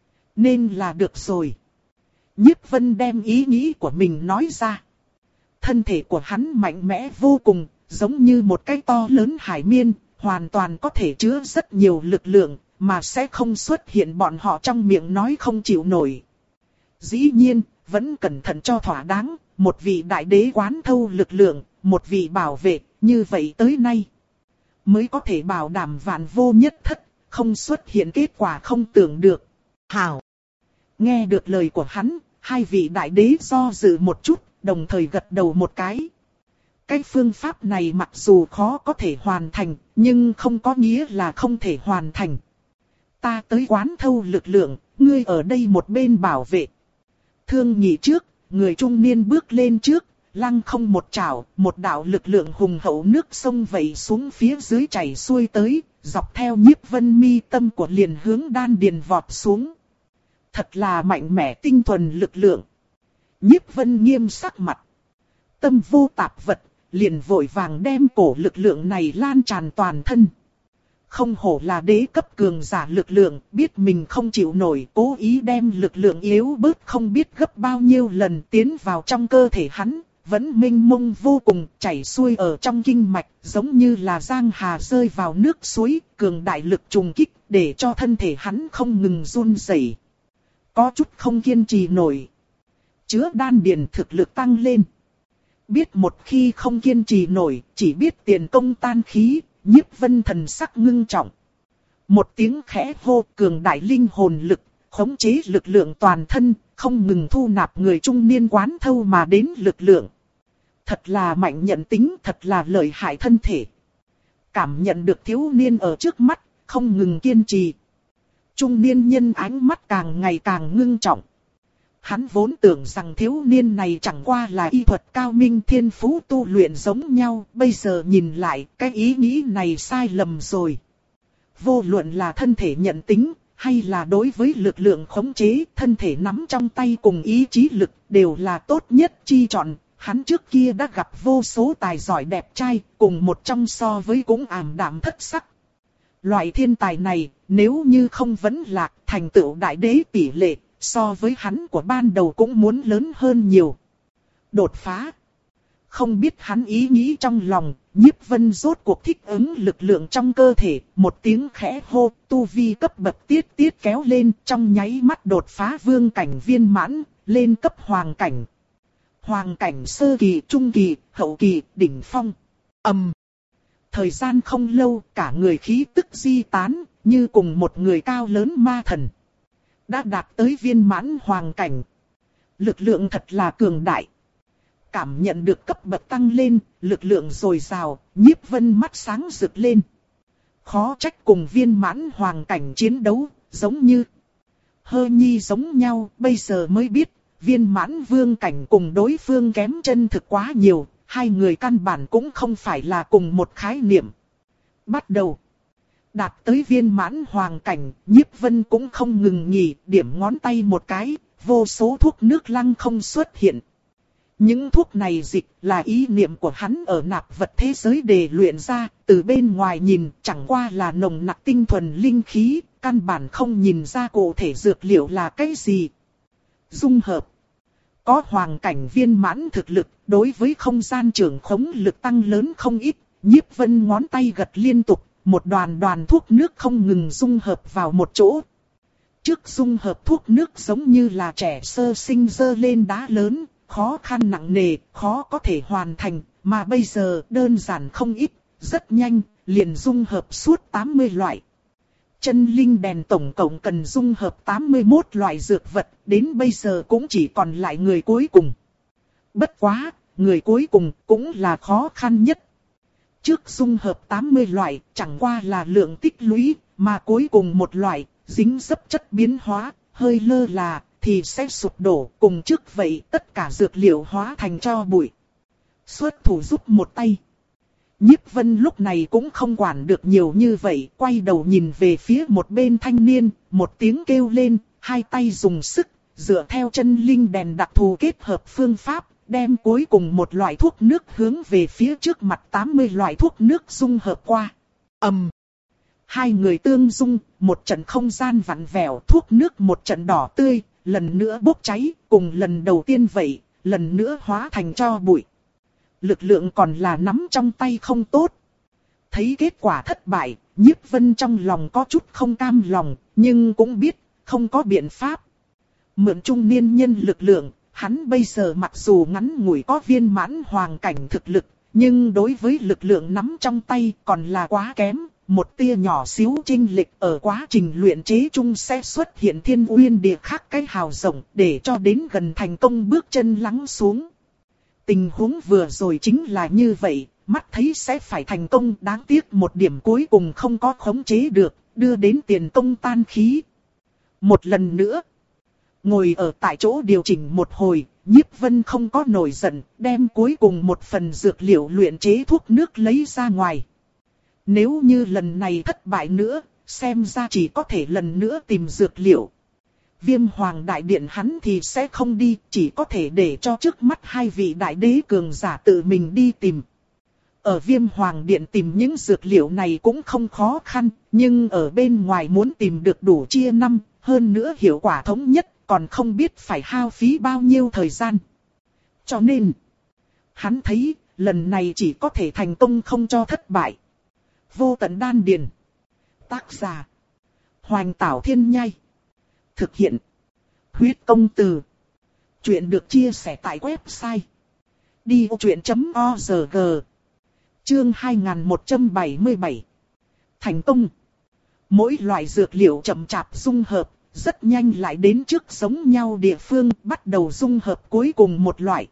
Nên là được rồi. Nhiếp Vân đem ý nghĩ của mình nói ra. Thân thể của hắn mạnh mẽ vô cùng, giống như một cái to lớn hải miên, hoàn toàn có thể chứa rất nhiều lực lượng. Mà sẽ không xuất hiện bọn họ trong miệng nói không chịu nổi. Dĩ nhiên, vẫn cẩn thận cho thỏa đáng, một vị đại đế quán thâu lực lượng, một vị bảo vệ, như vậy tới nay. Mới có thể bảo đảm vạn vô nhất thất, không xuất hiện kết quả không tưởng được. Hảo! Nghe được lời của hắn, hai vị đại đế do dự một chút, đồng thời gật đầu một cái. Cái phương pháp này mặc dù khó có thể hoàn thành, nhưng không có nghĩa là không thể hoàn thành. Ta tới quán thâu lực lượng, ngươi ở đây một bên bảo vệ. Thương nhị trước, người trung niên bước lên trước, lăng không một chảo, một đạo lực lượng hùng hậu nước sông vẩy xuống phía dưới chảy xuôi tới, dọc theo Nhiếp Vân mi tâm của liền hướng đan điền vọt xuống. Thật là mạnh mẽ tinh thuần lực lượng. Nhiếp Vân nghiêm sắc mặt. Tâm vô tạp vật, liền vội vàng đem cổ lực lượng này lan tràn toàn thân. Không hổ là đế cấp cường giả lực lượng, biết mình không chịu nổi, cố ý đem lực lượng yếu bớt không biết gấp bao nhiêu lần tiến vào trong cơ thể hắn, vẫn mênh mông vô cùng, chảy xuôi ở trong kinh mạch, giống như là giang hà rơi vào nước suối, cường đại lực trùng kích, để cho thân thể hắn không ngừng run rẩy. Có chút không kiên trì nổi. Chứa đan điền thực lực tăng lên. Biết một khi không kiên trì nổi, chỉ biết tiền công tan khí. Nhiếp Vân thần sắc ngưng trọng. Một tiếng khẽ hô, cường đại linh hồn lực, khống chế lực lượng toàn thân, không ngừng thu nạp người trung niên quán thâu mà đến lực lượng. Thật là mạnh nhận tính, thật là lợi hại thân thể. Cảm nhận được thiếu niên ở trước mắt, không ngừng kiên trì. Trung niên nhân ánh mắt càng ngày càng ngưng trọng. Hắn vốn tưởng rằng thiếu niên này chẳng qua là y thuật cao minh thiên phú tu luyện giống nhau, bây giờ nhìn lại, cái ý nghĩ này sai lầm rồi. Vô luận là thân thể nhận tính, hay là đối với lực lượng khống chế, thân thể nắm trong tay cùng ý chí lực, đều là tốt nhất chi chọn. Hắn trước kia đã gặp vô số tài giỏi đẹp trai, cùng một trong so với cũng ảm đạm thất sắc. Loại thiên tài này, nếu như không vấn lạc, thành tựu đại đế tỷ lệ, so với hắn của ban đầu cũng muốn lớn hơn nhiều. Đột phá. Không biết hắn ý nghĩ trong lòng, Nhiếp Vân rốt cuộc thích ứng lực lượng trong cơ thể, một tiếng khẽ hô, tu vi cấp bậc tiết tiết kéo lên, trong nháy mắt đột phá vương cảnh viên mãn, lên cấp hoàng cảnh. Hoàng cảnh sơ kỳ, trung kỳ, hậu kỳ, đỉnh phong. Ầm. Um. Thời gian không lâu, cả người khí tức di tán, như cùng một người cao lớn ma thần. Đã đạt tới viên mãn hoàng cảnh. Lực lượng thật là cường đại. Cảm nhận được cấp bậc tăng lên, lực lượng dồi dào, Nhiếp Vân mắt sáng rực lên. Khó trách cùng viên mãn hoàng cảnh chiến đấu, giống như Hơ Nhi giống nhau, bây giờ mới biết, viên mãn vương cảnh cùng đối phương kém chân thực quá nhiều, hai người căn bản cũng không phải là cùng một khái niệm. Bắt đầu. Đạt tới viên mãn hoàng cảnh, Nhiếp Vân cũng không ngừng nghỉ, điểm ngón tay một cái, vô số thuốc nước lăng không xuất hiện. Những thuốc này dịch là ý niệm của hắn ở nạp vật thế giới để luyện ra, từ bên ngoài nhìn chẳng qua là nồng nặc tinh thuần linh khí, căn bản không nhìn ra cụ thể dược liệu là cái gì. Dung hợp. Có hoàng cảnh viên mãn thực lực, đối với không gian trường khống lực tăng lớn không ít, Nhiếp Vân ngón tay gật liên tục, một đoàn đoàn thuốc nước không ngừng dung hợp vào một chỗ. Trước dung hợp thuốc nước giống như là trẻ sơ sinh dơ lên đá lớn, khó khăn nặng nề, khó có thể hoàn thành, mà bây giờ đơn giản không ít, rất nhanh, liền dung hợp suốt tám mươi loại. Chân linh đèn tổng cộng cần dung hợp tám mươi mốt loại dược vật, đến bây giờ cũng chỉ còn lại người cuối cùng. Bất quá, người cuối cùng cũng là khó khăn nhất. Trước dung hợp tám mươi loại, chẳng qua là lượng tích lũy, mà cuối cùng một loại, dính dấp chất biến hóa, hơi lơ là, thì sẽ sụp đổ. Cùng trước vậy, tất cả dược liệu hóa thành tro bụi. Xuất thủ giúp một tay. Nhiếp Vân lúc này cũng không quản được nhiều như vậy, quay đầu nhìn về phía một bên thanh niên, một tiếng kêu lên, hai tay dùng sức, dựa theo chân linh đèn đặc thù kết hợp phương pháp, đem cuối cùng một loại thuốc nước hướng về phía trước mặt tám mươi loại thuốc nước dung hợp qua. Ầm. Um. Hai người tương dung, một trận không gian vặn vẹo, thuốc nước một trận đỏ tươi, lần nữa bốc cháy, cùng lần đầu tiên vậy, lần nữa hóa thành tro bụi. Lực lượng còn là nắm trong tay không tốt. Thấy kết quả thất bại, Nhiếp Vân trong lòng có chút không cam lòng, nhưng cũng biết, không có biện pháp. Mượn trung niên nhân lực lượng, hắn bây giờ mặc dù ngắn ngủi có viên mãn hoàng cảnh thực lực, nhưng đối với lực lượng nắm trong tay còn là quá kém. Một tia nhỏ xíu chênh lệch ở quá trình luyện chế chung sẽ xuất hiện thiên uyên địa khác cái hào rộng, để cho đến gần thành công bước chân lắng xuống. Tình huống vừa rồi chính là như vậy, mắt thấy sẽ phải thành công, đáng tiếc một điểm cuối cùng không có khống chế được, đưa đến tiền công tan khí. Một lần nữa, ngồi ở tại chỗ điều chỉnh một hồi, Nhiếp Vân không có nổi giận, đem cuối cùng một phần dược liệu luyện chế thuốc nước lấy ra ngoài. Nếu như lần này thất bại nữa, xem ra chỉ có thể lần nữa tìm dược liệu. Viêm Hoàng Đại Điện hắn thì sẽ không đi, chỉ có thể để cho trước mắt hai vị đại đế cường giả tự mình đi tìm. Ở Viêm Hoàng Điện tìm những dược liệu này cũng không khó khăn, nhưng ở bên ngoài muốn tìm được đủ chia năm, hơn nữa hiệu quả thống nhất, còn không biết phải hao phí bao nhiêu thời gian. Cho nên, hắn thấy lần này chỉ có thể thành công không cho thất bại. Vô Tận Đan Điền. Tác giả: Hoành Tảo Thiên Nhai. Thực hiện: Huyết Công Từ. Chuyện được chia sẻ tại website đi vô chuyện chấm org. Chương hai nghìn một trăm bảy mươi bảy. Thành công. Mỗi loại dược liệu chậm chạp dung hợp, rất nhanh lại đến trước giống nhau địa phương, bắt đầu dung hợp cuối cùng một loại.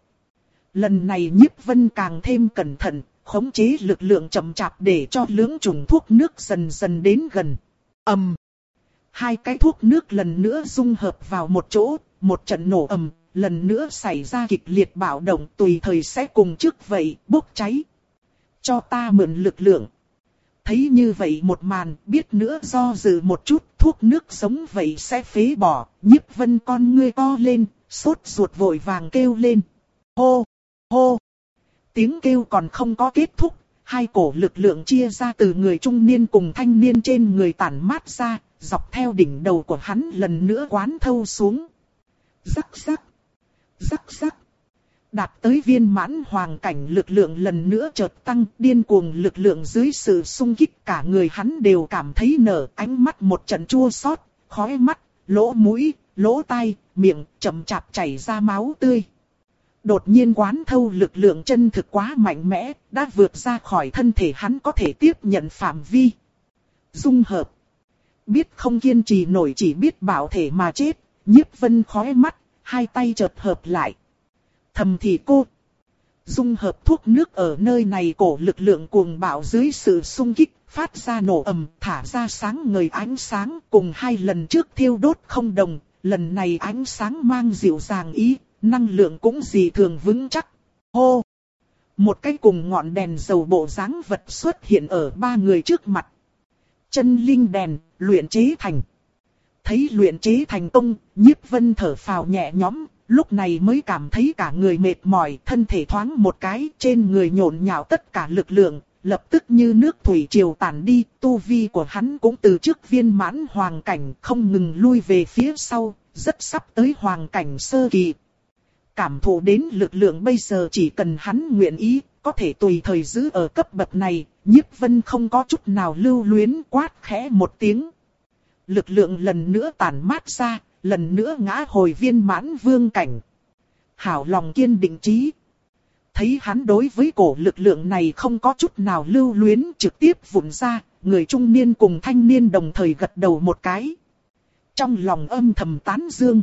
Lần này Nhiếp Vân càng thêm cẩn thận, khống chế lực lượng chậm chạp để cho lưỡng chủng thuốc nước dần dần đến gần. Ầm. Um. Hai cái thuốc nước lần nữa dung hợp vào một chỗ, một trận nổ ầm, lần nữa xảy ra kịch liệt bạo động tùy thời sẽ cùng trước vậy bốc cháy. Cho ta mượn lực lượng. Thấy như vậy một màn, biết nữa do dự một chút, thuốc nước giống vậy sẽ phế bỏ, Nhiếp Vân con ngươi co lên, sốt ruột vội vàng kêu lên. Hô, hô. Tiếng kêu còn không có kết thúc, hai cổ lực lượng chia ra từ người trung niên cùng thanh niên trên người tản mát ra, dọc theo đỉnh đầu của hắn lần nữa quán thâu xuống. Rắc rắc, rắc rắc. Đạt tới viên mãn hoàng cảnh lực lượng lần nữa chợt tăng, điên cuồng lực lượng dưới sự xung kích cả người hắn đều cảm thấy nở, ánh mắt một trận chua xót, khóe mắt, lỗ mũi, lỗ tai, miệng chậm chạp chảy ra máu tươi. Đột nhiên quán thâu lực lượng chân thực quá mạnh mẽ, đã vượt ra khỏi thân thể hắn có thể tiếp nhận phạm vi. Dung hợp. Biết không kiên trì nổi chỉ biết bảo thể mà chết, Nhiếp Vân khóe mắt, hai tay chợt hợp lại. Thầm thì cô. Dung hợp thuốc nước ở nơi này cổ lực lượng cuồng bạo dưới sự xung kích, phát ra nổ ầm, thả ra sáng ngời ánh sáng, cùng hai lần trước thiêu đốt không đồng, lần này ánh sáng mang dịu dàng ý, năng lượng cũng dị thường vững chắc. Hô! Một cái cùng ngọn đèn dầu bộ dáng vật xuất hiện ở ba người trước mặt. Chân linh đèn, luyện chế thành. Thấy luyện chế thành công, Nhiếp Vân thở phào nhẹ nhõm. Lúc này mới cảm thấy cả người mệt mỏi, thân thể thoáng một cái, trên người nhộn nhạo tất cả lực lượng, lập tức như nước thủy triều tản đi, tu vi của hắn cũng từ trước viên mãn hoàng cảnh không ngừng lui về phía sau, rất sắp tới hoàng cảnh sơ kỳ. Cảm thụ đến lực lượng bây giờ chỉ cần hắn nguyện ý, có thể tùy thời giữ ở cấp bậc này, Nhiếp Vân không có chút nào lưu luyến, quát khẽ một tiếng. Lực lượng lần nữa tản mát ra. Lần nữa ngã hồi viên mãn vương cảnh. Hảo lòng kiên định chí. Thấy hắn đối với cổ lực lượng này không có chút nào lưu luyến trực tiếp vụn ra, người trung niên cùng thanh niên đồng thời gật đầu một cái. Trong lòng âm thầm tán dương.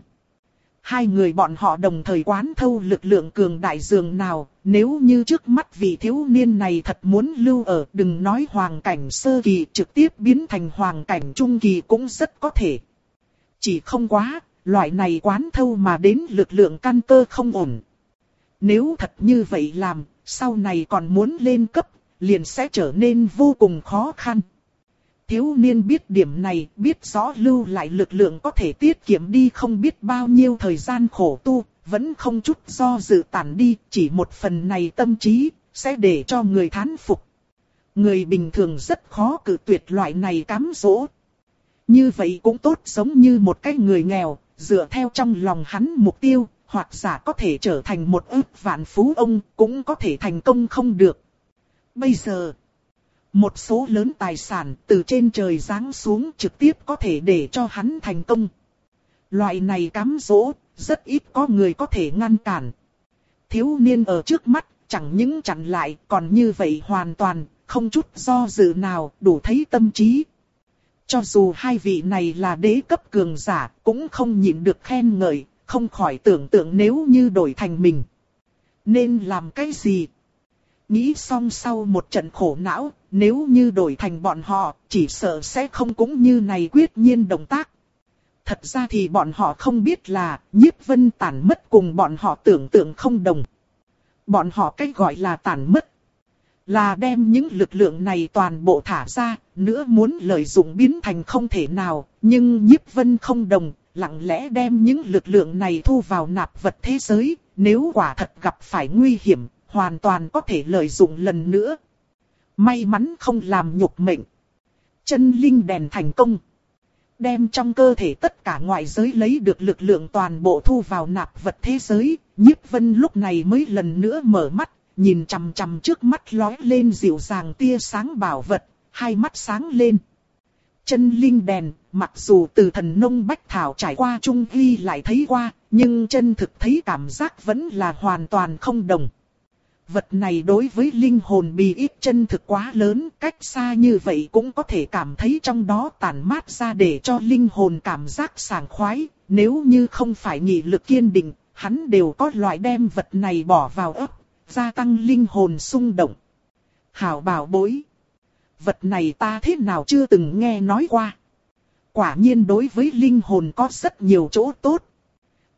Hai người bọn họ đồng thời quán thâu lực lượng cường đại dường nào, nếu như trước mắt vị thiếu niên này thật muốn lưu ở đừng nói hoàng cảnh sơ kỳ trực tiếp biến thành hoàng cảnh trung kỳ cũng rất có thể. Chỉ không quá, loại này quán thâu mà đến lực lượng căn cơ không ổn. Nếu thật như vậy làm, sau này còn muốn lên cấp, liền sẽ trở nên vô cùng khó khăn. Thiếu niên biết điểm này, biết rõ lưu lại lực lượng có thể tiết kiệm đi không biết bao nhiêu thời gian khổ tu, vẫn không chút do dự tản đi, chỉ một phần này tâm trí, sẽ để cho người thán phục. Người bình thường rất khó cự tuyệt loại này cám dỗ. Như vậy cũng tốt giống như một cái người nghèo, dựa theo trong lòng hắn mục tiêu, hoặc giả có thể trở thành một ức vạn phú ông, cũng có thể thành công không được. Bây giờ, một số lớn tài sản từ trên trời giáng xuống trực tiếp có thể để cho hắn thành công. Loại này cám dỗ, rất ít có người có thể ngăn cản. Thiếu niên ở trước mắt, chẳng những chặn lại, còn như vậy hoàn toàn, không chút do dự nào, đủ thấy tâm trí. Cho dù hai vị này là đế cấp cường giả, cũng không nhịn được khen ngợi, không khỏi tưởng tượng nếu như đổi thành mình. Nên làm cái gì? Nghĩ xong sau một trận khổ não, nếu như đổi thành bọn họ, chỉ sợ sẽ không cũng như này quyết nhiên động tác. Thật ra thì bọn họ không biết là, Nhiếp Vân tản mất cùng bọn họ tưởng tượng không đồng. Bọn họ cách gọi là tản mất, là đem những lực lượng này toàn bộ thả ra, nữa muốn lợi dụng biến thành không thể nào, nhưng Nhiếp Vân không đồng, lặng lẽ đem những lực lượng này thu vào nạp vật thế giới, nếu quả thật gặp phải nguy hiểm, hoàn toàn có thể lợi dụng lần nữa. May mắn không làm nhục mệnh. Chân linh đèn thành công. Đem trong cơ thể tất cả ngoại giới lấy được lực lượng toàn bộ thu vào nạp vật thế giới, Nhiếp Vân lúc này mới lần nữa mở mắt, nhìn chằm chằm trước mắt lóe lên dịu dàng tia sáng bảo vật, hai mắt sáng lên. Chân linh đèn, mặc dù từ thần nông bách thảo trải qua trung ghi lại thấy qua, nhưng chân thực thấy cảm giác vẫn là hoàn toàn không đồng. Vật này đối với linh hồn bị ít chân thực quá lớn, cách xa như vậy cũng có thể cảm thấy trong đó tản mát ra để cho linh hồn cảm giác sảng khoái, nếu như không phải nghị lực kiên định, hắn đều có loại đem vật này bỏ vào ấp, gia tăng linh hồn xung động. Hảo bảo bối. Vật này ta thế nào chưa từng nghe nói qua. Quả nhiên đối với linh hồn có rất nhiều chỗ tốt.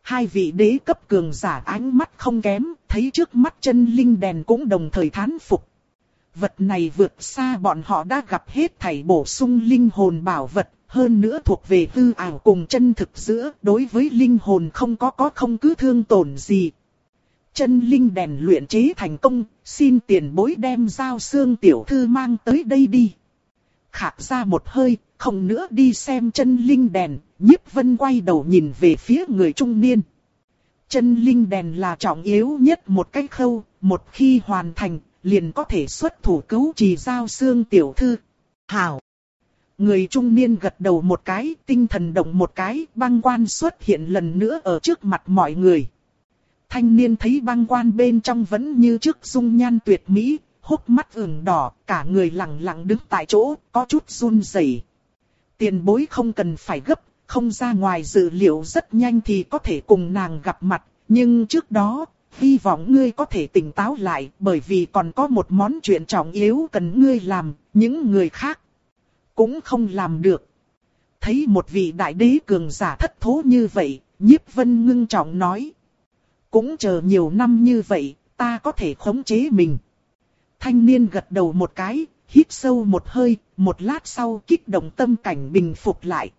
Hai vị đế cấp cường giả ánh mắt không kém, thấy trước mắt chân linh đèn cũng đồng thời thán phục. Vật này vượt xa bọn họ đã gặp hết thảy bổ sung linh hồn bảo vật, hơn nữa thuộc về hư ảo cùng chân thực giữa, đối với linh hồn không có có không cứ thương tổn gì. Chân linh đèn luyện chế thành công, xin tiền bối đem Giao Xương tiểu thư mang tới đây đi. Khạc ra một hơi, không nữa đi xem chân linh đèn, Nhiếp Vân quay đầu nhìn về phía người trung niên. Chân linh đèn là trọng yếu nhất một cái khâu, một khi hoàn thành, liền có thể xuất thủ cứu trì Giao Xương tiểu thư. Hảo! Người trung niên gật đầu một cái, tinh thần động một cái, băng quan xuất hiện lần nữa ở trước mặt mọi người. Thanh niên thấy băng quan bên trong vẫn như trước dung nhan tuyệt mỹ, hốc mắt ửng đỏ, cả người lặng lặng đứng tại chỗ, có chút run rẩy. Tiền bối không cần phải gấp, không ra ngoài dự liệu rất nhanh thì có thể cùng nàng gặp mặt, nhưng trước đó, hy vọng ngươi có thể tỉnh táo lại, bởi vì còn có một món chuyện trọng yếu cần ngươi làm, những người khác cũng không làm được. Thấy một vị đại đế cường giả thất thố như vậy, Nhiếp Vân ngưng trọng nói. Cũng chờ nhiều năm như vậy, ta có thể khống chế mình. Thanh niên gật đầu một cái, hít sâu một hơi, một lát sau kích động tâm cảnh bình phục lại.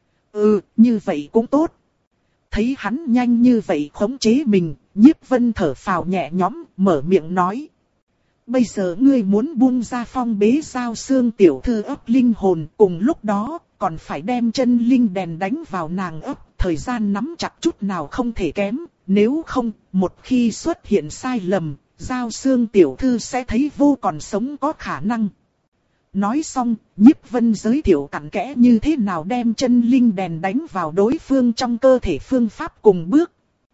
Ừ, như vậy cũng tốt. Thấy hắn nhanh như vậy khống chế mình, Nhiếp Vân thở phào nhẹ nhõm, mở miệng nói. Bây giờ ngươi muốn buông ra phong bế Giao Xương tiểu thư ấp linh hồn, cùng lúc đó còn phải đem chân linh đèn đánh vào nàng ấp, thời gian nắm chặt chút nào không thể kém, nếu không, một khi xuất hiện sai lầm, Giao Xương tiểu thư sẽ thấy vô còn sống có khả năng. Nói xong, Nhiếp Vân giới thiệu cặn kẽ như thế nào đem chân linh đèn đánh vào đối phương trong cơ thể phương pháp cùng bước.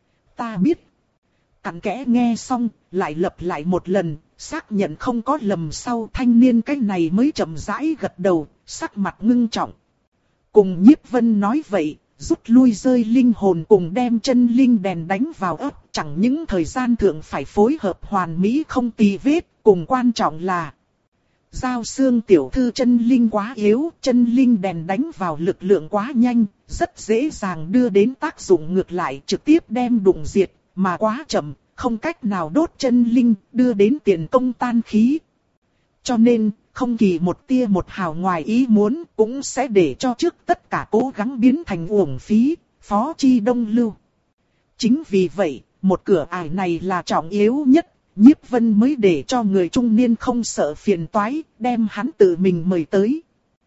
Ta biết. Cặn kẽ nghe xong, lại lặp lại một lần, xác nhận không có lầm sau thanh niên cái này mới chậm rãi gật đầu, sắc mặt ngưng trọng. Cùng Nhiếp Vân nói vậy, rút lui rơi linh hồn cùng đem chân linh đèn đánh vào ấp, chẳng những thời gian thượng phải phối hợp hoàn mỹ không tì vết, cùng quan trọng là Giao Xương tiểu thư chân linh quá yếu, chân linh đèn đánh vào lực lượng quá nhanh, rất dễ dàng đưa đến tác dụng ngược lại, trực tiếp đem đụng diệt, mà quá chậm, không cách nào đốt chân linh, đưa đến tiền công tan khí. Cho nên, không kỳ một tia một hào ngoài ý muốn, cũng sẽ để cho trước tất cả cố gắng biến thành uổng phí, phó chi đông lưu. Chính vì vậy, một cửa ải này là trọng yếu nhất, Nhiếp Vân mới để cho người trung niên không sợ phiền toái, đem hắn tự mình mời tới.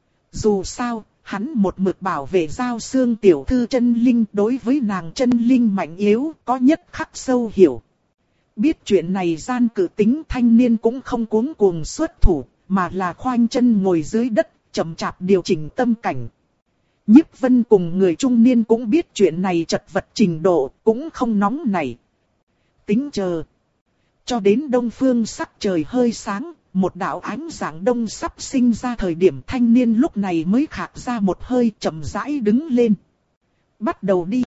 Dù sao, hắn một mực bảo vệ Giao Xương tiểu thư chân linh, đối với nàng chân linh mạnh yếu, có nhất khắc sâu hiểu. Biết chuyện này gian cử tính thanh niên cũng không cuống cuồng xuất thủ, mà là khoanh chân ngồi dưới đất, chậm chạp điều chỉnh tâm cảnh. Nhiếp Vân cùng người trung niên cũng biết chuyện này chật vật trình độ, cũng không nóng nảy. Tính chờ. Cho đến đông phương sắc trời hơi sáng, một đạo ánh dạng đông sắp sinh ra thời điểm thanh niên lúc này mới khạc ra một hơi chậm rãi đứng lên. Bắt đầu đi.